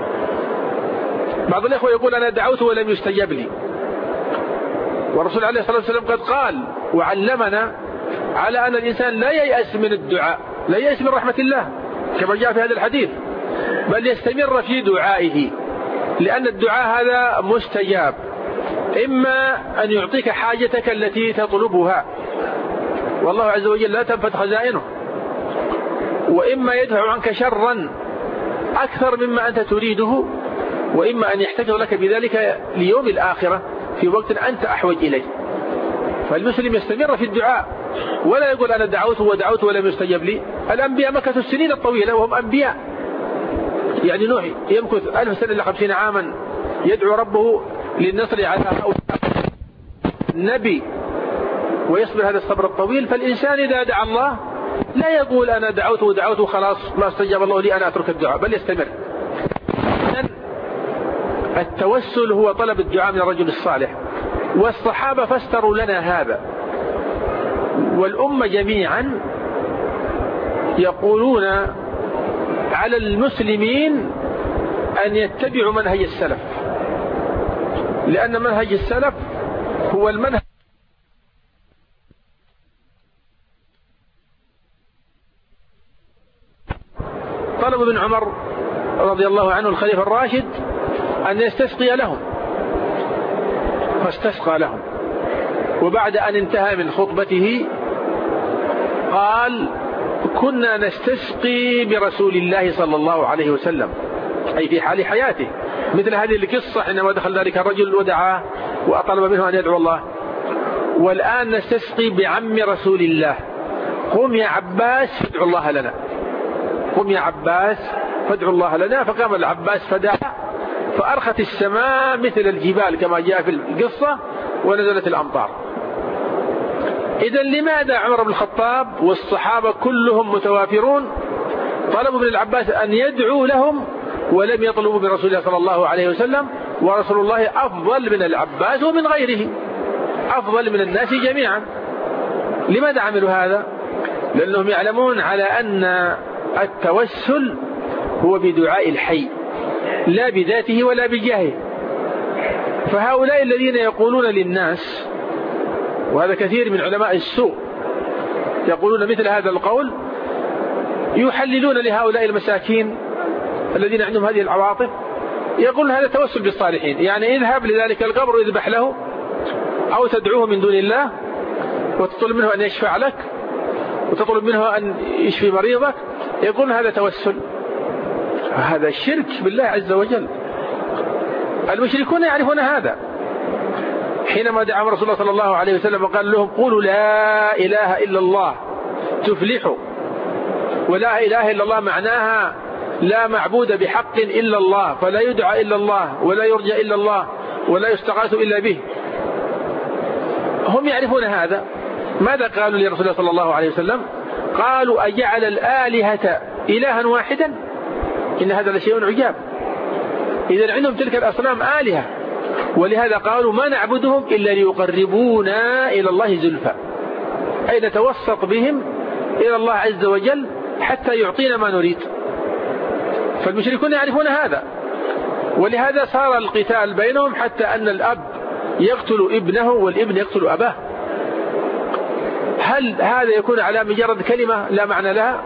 بعض الإخوة يقول أنا دعوت ولم يستجاب لي، والرسول عليه الصلاة والسلام قد قال وعلمنا على أن الإنسان لا ييأس من الدعاء، لا ييأس من رحمة الله كما جاء في هذا الحديث، بل يستمر في دعائه، لأن الدعاء هذا مستجاب. إما أن يعطيك حاجتك التي تطلبها والله عز وجل لا تنفد خزائنه، وإما يدفع عنك شرا أكثر مما أنت تريده، وإما أن يحتفظ لك بذلك ليوم الآخرة في وقت أنت أحوج إليه. فالمسلم يستمر في الدعاء ولا يقول أنا دعوت ودعوت ولم يستجب لي. الأنبياء مكثوا السنين الطويلة وهم أنبياء، يعني نوح يمكث 1000 سنة إلى 50 عاما يدعو ربه للنصر على هؤلاء. نبي ويصبر هذا الصبر الطويل. فالإنسان إذا دعا الله لا يقول أنا دعوت وخلاص ما استجاب الله لي أنا أترك الدعاء، بل يستمر. التوسل هو طلب الدعاء من الرجل الصالح، والصحابة فسروا لنا هذا، والأمة جميعا يقولون على المسلمين أن يتبعوا منهج السلف، لأن منهج السلف هو المنهج طلب ابن عمر رضي الله عنه الخليفة الراشد أن يستسقي لهم، فاستسقى لهم، وبعد أن انتهى من خطبته قال كنا نستسقي برسول الله صلى الله عليه وسلم، أي في حال حياته، مثل هذه القصة حينما دخل ذلك الرجل ودعاه وطلب منه أن يدعو الله. والآن نستسقي بعم رسول الله، قم يا عباس فادعو الله لنا، قم يا عباس فادعو الله لنا. فقام العباس فدعا فأرخت السماء مثل الجبال كما جاء في القصة ونزلت الأمطار. إذن لماذا عمر بن الخطاب والصحابة كلهم متوافرون طلبوا من العباس أن يدعو لهم ولم يطلبوا من رسول الله صلى الله عليه وسلم، ورسول الله أفضل من العباس ومن غيره، أفضل من الناس جميعا؟ لماذا عملوا هذا؟ لأنهم يعلمون على أن التوسل هو بدعاء الحي لا بذاته ولا بجاهه. فهؤلاء الذين يقولون للناس، وهذا كثير من علماء السوء يقولون مثل هذا القول، يحللون لهؤلاء المساكين الذين عندهم هذه العواطف، يقولون هذا توسل بالصالحين، يعني اذهب لذلك القبر واذبح له أو تدعوه من دون الله وتطلب منه أن يشفع لك وتطلب منه أن يشفي مريضك، يقولون هذا توسل. هذا الشرك بالله عز وجل. المشركون يعرفون هذا. حينما دعا رسول الله صلى الله عليه وسلم وقال لهم قولوا لا إله إلا الله تفلحوا، ولا إله إلا الله معناها لا معبود بحق إلا الله، فلا يدعى إلا الله ولا يرجى إلا الله ولا يستغاث إلا به. هم يعرفون هذا. ماذا قالوا لرسول الله صلى الله عليه وسلم؟ قالوا أجعل الآلهة إلها واحدا، إن هذا لشيء عجاب. إذن عندهم تلك الأصنام آلهة، ولهذا قالوا ما نعبدهم إلا ليقربونا إلى الله زلفى، أي نتوسط بهم إلى الله عز وجل حتى يعطينا ما نريد. فالمشركون يعرفون هذا، ولهذا صار القتال بينهم حتى أن الأب يقتل ابنه والابن يقتل أباه. هل هذا يكون على مجرد كلمة لا معنى لها؟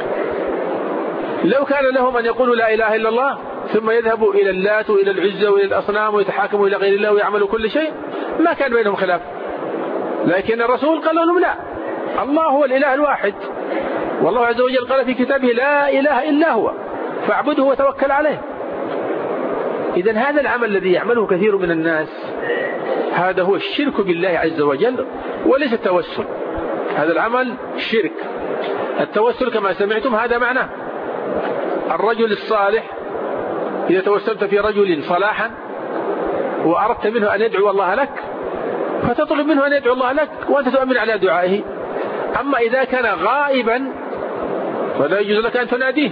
لو كان لهم أن يقولوا لا إله إلا الله ثم يذهبوا إلى اللات وإلى العزة وإلى الأصنام ويتحاكموا إلى غير الله ويعملوا كل شيء ما كان بينهم خلاف. لكن الرسول قال لهم لا، الله هو الإله الواحد، والله عز وجل قال في كتابه لا إله إلا هو فاعبده وتوكل عليه. إذن هذا العمل الذي يعمله كثير من الناس هذا هو الشرك بالله عز وجل وليس التوسل. هذا العمل شرك. التوسل كما سمعتم هذا معناه الرجل الصالح، إذا توسلت في رجل صلاحا وأردت منه أن يدعو الله لك فتطلب منه أن يدعو الله لك وأنت تؤمن على دعائه. أما إذا كان غائبا فلا يجوز لك أن تناديه،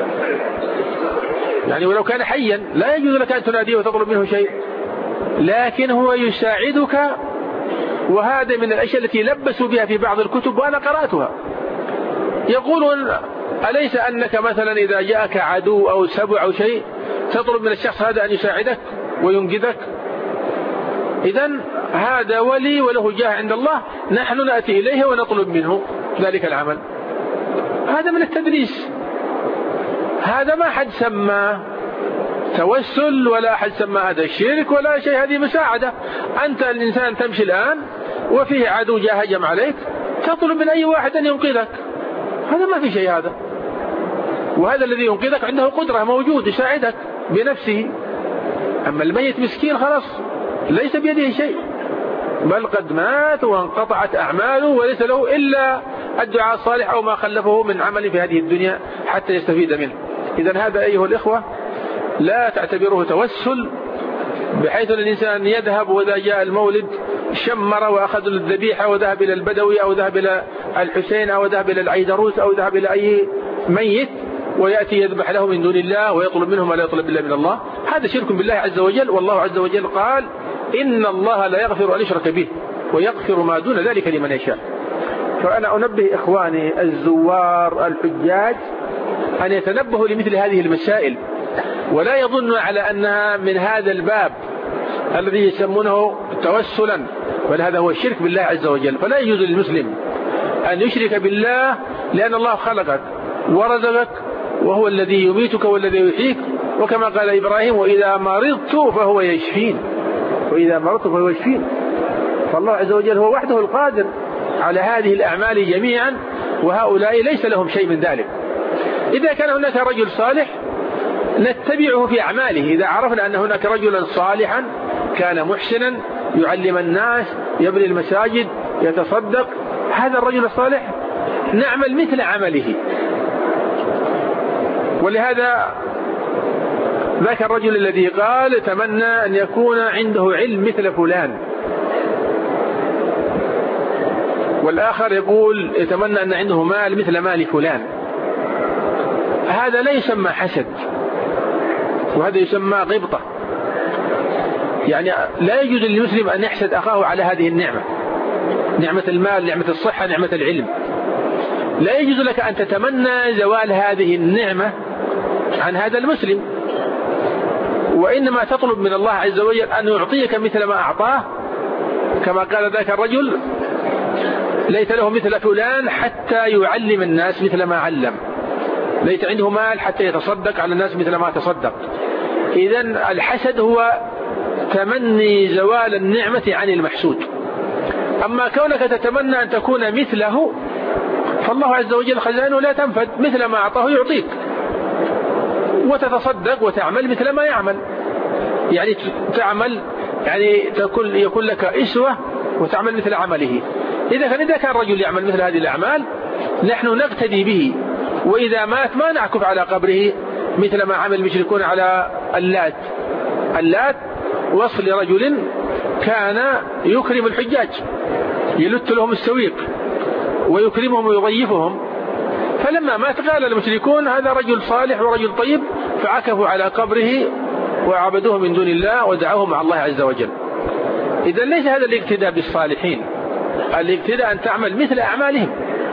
يعني ولو كان حيا لا يجوز لك أن تناديه وتطلب منه شيء، لكن هو يساعدك. وهذا من الأشياء التي لبسوا بها في بعض الكتب وأنا قرأتها. يقولون أليس أنك مثلا إذا جاءك عدو أو سبع أو شيء تطلب من الشخص هذا أن يساعدك وينقذك؟ إذن هذا ولي وله جاه عند الله، نحن نأتي إليه ونطلب منه ذلك العمل. هذا من التدريس، هذا ما حد سماه توسل ولا أحد سمى هذا الشرك ولا شيء، هذه مساعدة. أنت الإنسان تمشي الآن وفيه عدو جاء هجم عليك تطلب من أي واحد أن ينقذك، هذا ما في شيء هذا. وهذا الذي ينقذك عنده قدرة موجود يساعدك بنفسه. أما الميت مسكين خلاص ليس بيده شيء، بل قد مات وانقطعت أعماله وليس له إلا الدعاء الصالح أو ما خلفه من عمل في هذه الدنيا حتى يستفيد منه. إذن هذا أيها الإخوة لا تعتبره توسل، بحيث أن الإنسان يذهب وإذا جاء المولد شمر وأخذ الذبيحة وذهب إلى البدوي أو ذهب إلى الحسين أو ذهب إلى العيدروس أو ذهب إلى أي ميت ويأتي يذبح له من دون الله ويطلب منهم ولا يطلب إلا من الله. هذا شرك بالله عز وجل. والله عز وجل قال إن الله لا يغفر أن يشرك به ويغفر ما دون ذلك لمن يشاء. فأنا أنبه إخواني الزوار الحجاج أن يتنبهوا لمثل هذه المسائل ولا يظنوا على أنها من هذا الباب الذي يسمونه توسلا، بل هذا هو الشرك بالله عز وجل. فلا يجوز للمسلم أن يشرك بالله، لأن الله خلقك ورزقك وهو الذي يميتك والذي يحييك، وكما قال إبراهيم وإذا مرضت فهو يشفين، وإذا مرضت فهو يشفين. فالله عز وجل هو وحده القادر على هذه الأعمال جميعا، وهؤلاء ليس لهم شيء من ذلك. إذا كان هناك رجل صالح نتبعه في أعماله، إذا عرفنا أن هناك رجلا صالحا كان محسنا يعلم الناس يبني المساجد يتصدق، هذا الرجل الصالح نعمل مثل عمله. ولهذا ذاك الرجل الذي قال تمنى أن يكون عنده علم مثل فلان، والآخر يقول يتمنى أن عنده مال مثل مال فلان، هذا لا يسمى حسد، وهذا يسمى غبطة. يعني لا يجوز للمسلم أن يحسد أخاه على هذه النعمة، نعمة المال، نعمة الصحة، نعمة العلم. لا يجوز لك أن تتمنى زوال هذه النعمة عن هذا المسلم، وإنما تطلب من الله عز وجل أن يعطيك مثل ما أعطاه، كما قال ذاك الرجل ليت له مثل فلان حتى يعلم الناس مثل ما علم، ليت عنده مال حتى يتصدق على الناس مثل ما تصدق. إذن الحسد هو تمني زوال النعمة عن المحسود. أما كونك تتمنى أن تكون مثله، فالله عز وجل خزانه لا تنفد، مثل ما أعطاه يعطيك، وتتصدق وتعمل مثل ما يعمل. يعني تعمل، يعني يكون لك إسوة وتعمل مثل عمله. إذا كان رجل يعمل مثل هذه الأعمال نحن نقتدي به، وإذا مات ما نعكف على قبره مثل ما عمل المشركون على اللات وصل رجل كان يكرم الحجاج، يلت لهم السويق ويكرمهم ويضيفهم، فلما مات قال المشركون هذا رجل صالح ورجل طيب، فعكفوا على قبره وعبدوه من دون الله ودعوه مع الله عز وجل. إذن ليس هذا الاقتداء بالصالحين، الاقتداء أن تعمل مثل أعمالهم.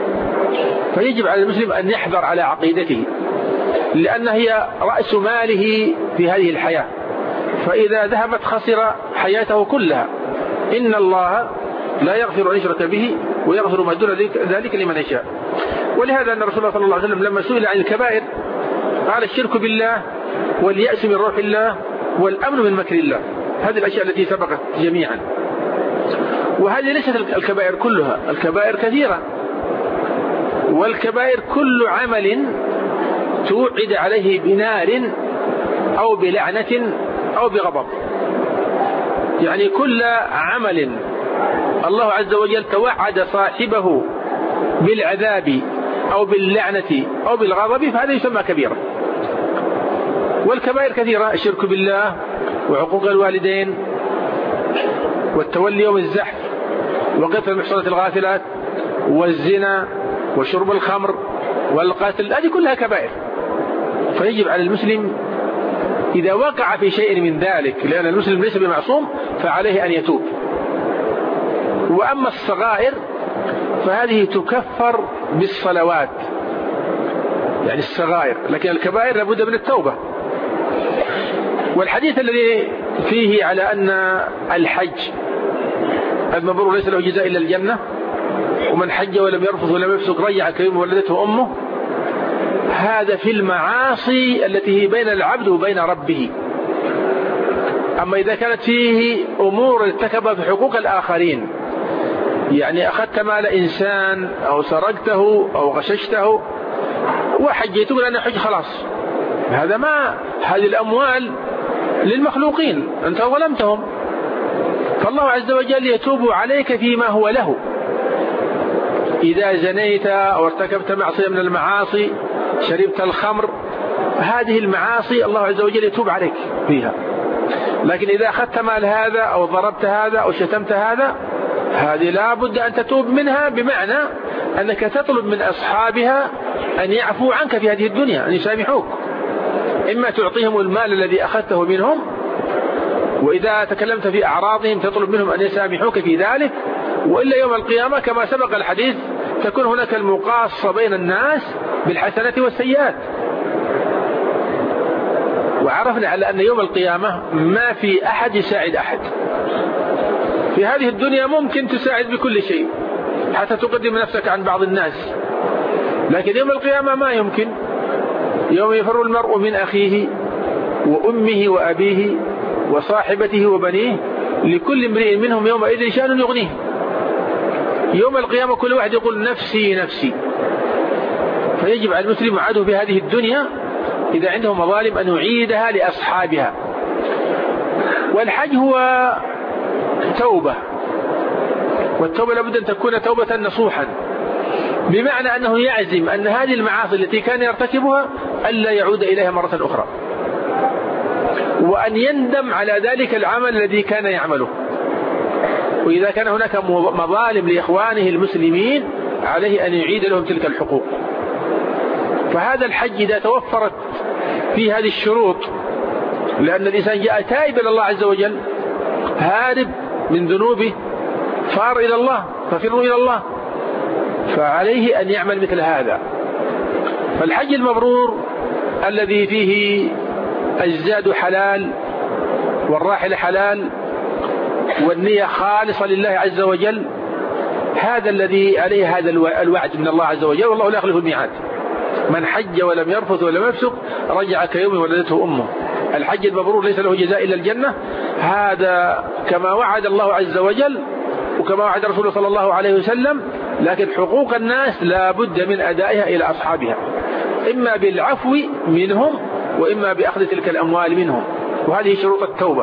فيجب على المسلم أن يحذر على عقيدته، لأن هي رأس ماله في هذه الحياة، فإذا ذهبت خسر حياته كلها. إن الله لا يغفر أن يشرك به ويغفر ما دون ذلك لمن يشاء. ولهذا أن رسول الله صلى الله عليه وسلم لما سئل عن الكبائر قال الشرك بالله واليأس من روح الله والأمن من مكر الله. هذه الأشياء التي سبقت جميعا، وهذه ليست الكبائر كلها، الكبائر كثيرة، والكبائر كل عمل توعد عليه بنار أو بلعنة أو بغضب. يعني كل عمل الله عز وجل توعد صاحبه بالعذاب أو باللعنة أو بالغضب فهذا يسمى كبيرة. والكبائر كثيرة، الشرك بالله وعقوق الوالدين والتولي يوم الزحف وقتل المحصنات الغافلات والزنا وشرب الخمر والقتل، هذه كلها كبائر. فيجب على المسلم إذا وقع في شيء من ذلك، لأن المسلم ليس بمعصوم، فعليه أن يتوب. وأما الصغائر فهذه تكفر بالصلوات، يعني الصغائر، لكن الكبائر لابد من التوبة. والحديث الذي فيه على أن الحج المبرور ليس له جزاء إلا الجنة، ومن حج ولم يرفث ولم يفسق رجع كيوم ولدته أمه، هذا في المعاصي التي هي بين العبد وبين ربه. أما إذا كانت فيه أمور ارتكبها في حقوق الآخرين، يعني أخذت مال إنسان أو سرقته أو غششته وحجيت تقول أنا حج خلاص، هذا ما، هذه الأموال للمخلوقين أنت ظلمتهم، فالله عز وجل يتوب عليك فيما هو له. إذا زنيت أو ارتكبت معصية من المعاصي، شربت الخمر، هذه المعاصي الله عز وجل يتوب عليك فيها. لكن إذا أخذت مال هذا أو ضربت هذا أو شتمت هذا، هذه لا بد أن تتوب منها، بمعنى أنك تطلب من أصحابها أن يعفوا عنك في هذه الدنيا، أن يسامحوك. إما تعطيهم المال الذي أخذته منهم، وإذا تكلمت في أعراضهم تطلب منهم أن يسامحوك في ذلك، وإلا يوم القيامة كما سبق الحديث تكون هناك المقاصة بين الناس بالحسنات والسيئات. وعرفنا على أن يوم القيامة ما في أحد يساعد أحد. في هذه الدنيا ممكن تساعد بكل شيء حتى تقدم نفسك عن بعض الناس، لكن يوم القيامة ما يمكن. يوم يفر المرء من أخيه وأمه وأبيه وصاحبته وبنيه لكل امرئ منهم يومئذ شأن يغنيه. يوم القيامة كل واحد يقول نفسي نفسي. فيجب على المسلم عاده في هذه الدنيا إذا عنده مظالم أن يعيدها لأصحابها. والحج هو توبة، والتوبة لابد أن تكون توبة نصوحا، بمعنى أنه يعزم أن هذه المعاصي التي كان يرتكبها ألا يعود إليها مرة أخرى، وأن يندم على ذلك العمل الذي كان يعمله. وإذا كان هناك مظالم لإخوانه المسلمين عليه أن يعيد لهم تلك الحقوق. فهذا الحج إذا توفرت في هذه الشروط، لأن الإنسان جاء تائب إلى الله عز وجل هارب من ذنوبه فار إلى الله، ففروا إلى الله، فعليه أن يعمل مثل هذا. فالحج المبرور الذي فيه الزاد حلال والراحل حلال والنية خالصة لله عز وجل، هذا الذي عليه هذا الوعد من الله عز وجل، والله لا يخلف الميعاد. من حج ولم يرفث ولم يفسق رجع كيوم ولدته أمه. الحج المبرور ليس له جزاء إلا الجنة، هذا كما وعد الله عز وجل وكما وعد رسوله صلى الله عليه وسلم. لكن حقوق الناس لا بد من أدائها إلى أصحابها، إما بالعفو منهم وإما بأخذ تلك الأموال منهم، وهذه شروط التوبة.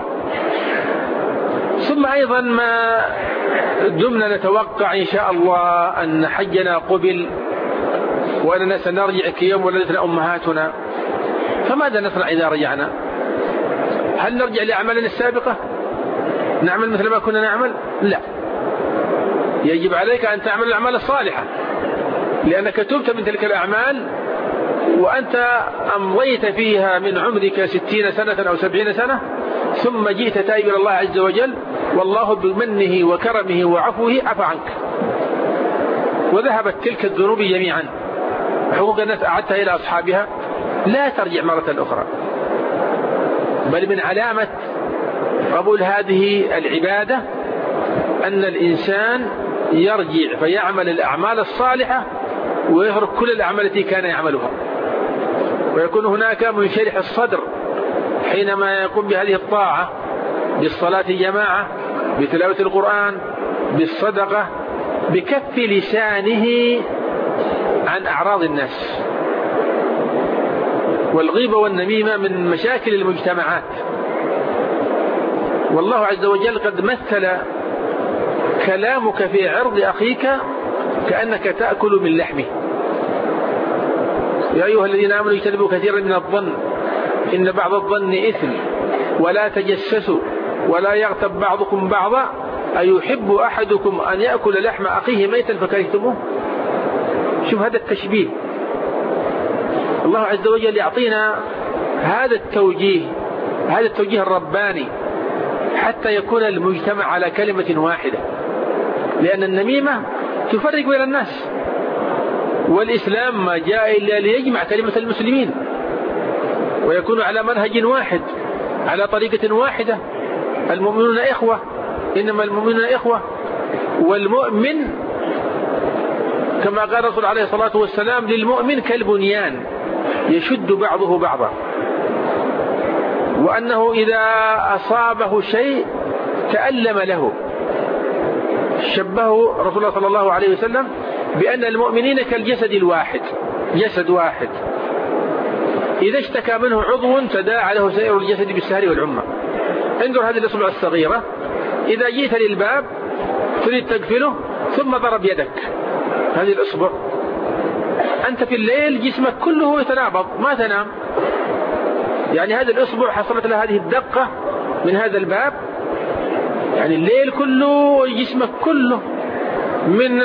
ثم أيضا ما دمنا نتوقع إن شاء الله أن حجنا قبل وأننا سنرجع كيوم ولدتنا أمهاتنا، فماذا نصنع إذا رجعنا؟ هل نرجع لأعمالنا السابقة نعمل مثل ما كنا نعمل؟ لا، يجب عليك أن تعمل الأعمال الصالحة، لأنك تبت من تلك الأعمال وأنت أمضيت فيها من عمرك 60 سنة أو 70 سنة، ثم جئت تائب إلى الله عز وجل، والله بمنه وكرمه وعفوه عفى عنك، وذهبت تلك الذنوب جميعا. حقوق الناس أعدتها إلى أصحابها، لا ترجع مرة أخرى. بل من علامة قبول هذه العبادة أن الإنسان يرجع فيعمل الأعمال الصالحة ويترك كل الأعمال التي كان يعملها، ويكون هناك منشرح الصدر حينما يقوم بهذه الطاعة، بالصلاة جماعة، بتلاوة القرآن، بالصدقة، بكف لسانه عن أعراض الناس. والغيبة والنميمة من مشاكل المجتمعات، والله عز وجل قد مثل كلامك في عرض أخيك كأنك تأكل من لحمه. يا أيها الذين آمنوا اجتنبوا كثيرا من الظن إن بعض الظن إثم ولا تجسسوا ولا يغتب بعضكم بعضا أيحب أحدكم أن يأكل لحم أخيه ميتا فكرهتموه. شوف هذا التشبيه، الله عز وجل يعطينا هذا التوجيه الرباني حتى يكون المجتمع على كلمة واحدة، لأن النميمة تفرق بين الناس، والإسلام ما جاء إلا ليجمع كلمة المسلمين ويكون على منهج واحد على طريقة واحدة. المؤمنون إخوة، إنما المؤمنون إخوة. والمؤمن كما قال الرسول عليه الصلاة والسلام للمؤمن كالبنيان يشد بعضه بعضا، وأنه إذا أصابه شيء تألم له. شبهه رسول الله صلى الله عليه وسلم بأن المؤمنين كالجسد الواحد، جسد واحد إذا اشتكى منه عضو تداعى له سائر الجسد بالسهر والعمى. انظر هذه الأصبع الصغيرة، إذا جئت للباب تريد تقفله ثم ضرب يدك، هذه الأصبع، أنت في الليل جسمك كله يتنابض ما تنام، يعني هذه الأصبع حصلت لها هذه الدقة من هذا الباب، يعني الليل كله جسمك كله من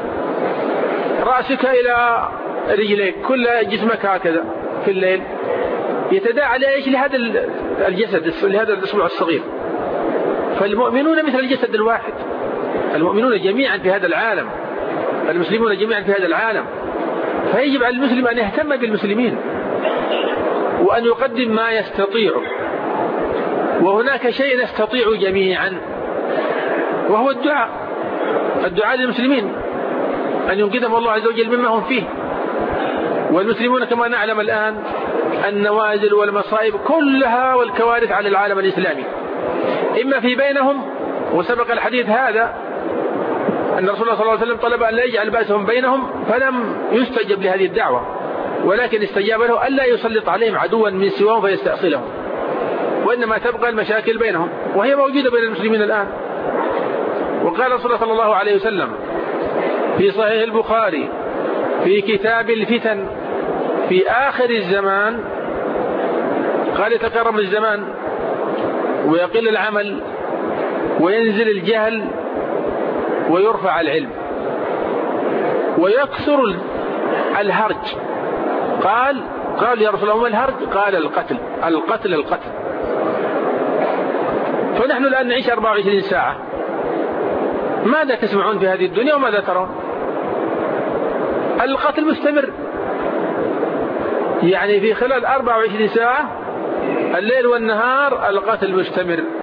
رأسك إلى رجليك كل جسمك هكذا في الليل يتداعى لإيش؟ لهذا الجسد، لهذا الأصبع الصغير. فالمؤمنون مثل الجسد الواحد، المؤمنون جميعا في هذا العالم، المسلمون جميعا في هذا العالم. فيجب على المسلم أن يهتم بالمسلمين وأن يقدم ما يستطيع. وهناك شيء نستطيع جميعا وهو الدعاء للمسلمين أن ينقذهم الله عز وجل مما هم فيه. والمسلمون كما نعلم الآن النوازل والمصائب كلها والكوارث على العالم الإسلامي، إما في بينهم، وسبق الحديث هذا أن رسول الله صلى الله عليه وسلم طلب أن لا يجعل بأسهم بينهم فلم يستجب لهذه الدعوة، ولكن استجاب له ألا يسلط عليهم عدوا من سواهم فيستأصلهم، وإنما تبقى المشاكل بينهم، وهي موجودة بين المسلمين الآن. وقال رسول الله صلى الله عليه وسلم في صحيح البخاري في كتاب الفتن في آخر الزمان، قال يتقرب الزمان ويقل العمل وينزل الجهل ويرفع العلم ويكثر الهرج. قال يا رسول الله ما الهرج؟ قال القتل. فنحن الآن نعيش 24 ساعة، ماذا تسمعون في هذه الدنيا وماذا ترون؟ القتل مستمر، يعني في خلال 24 ساعة الليل والنهار القتل مستمر.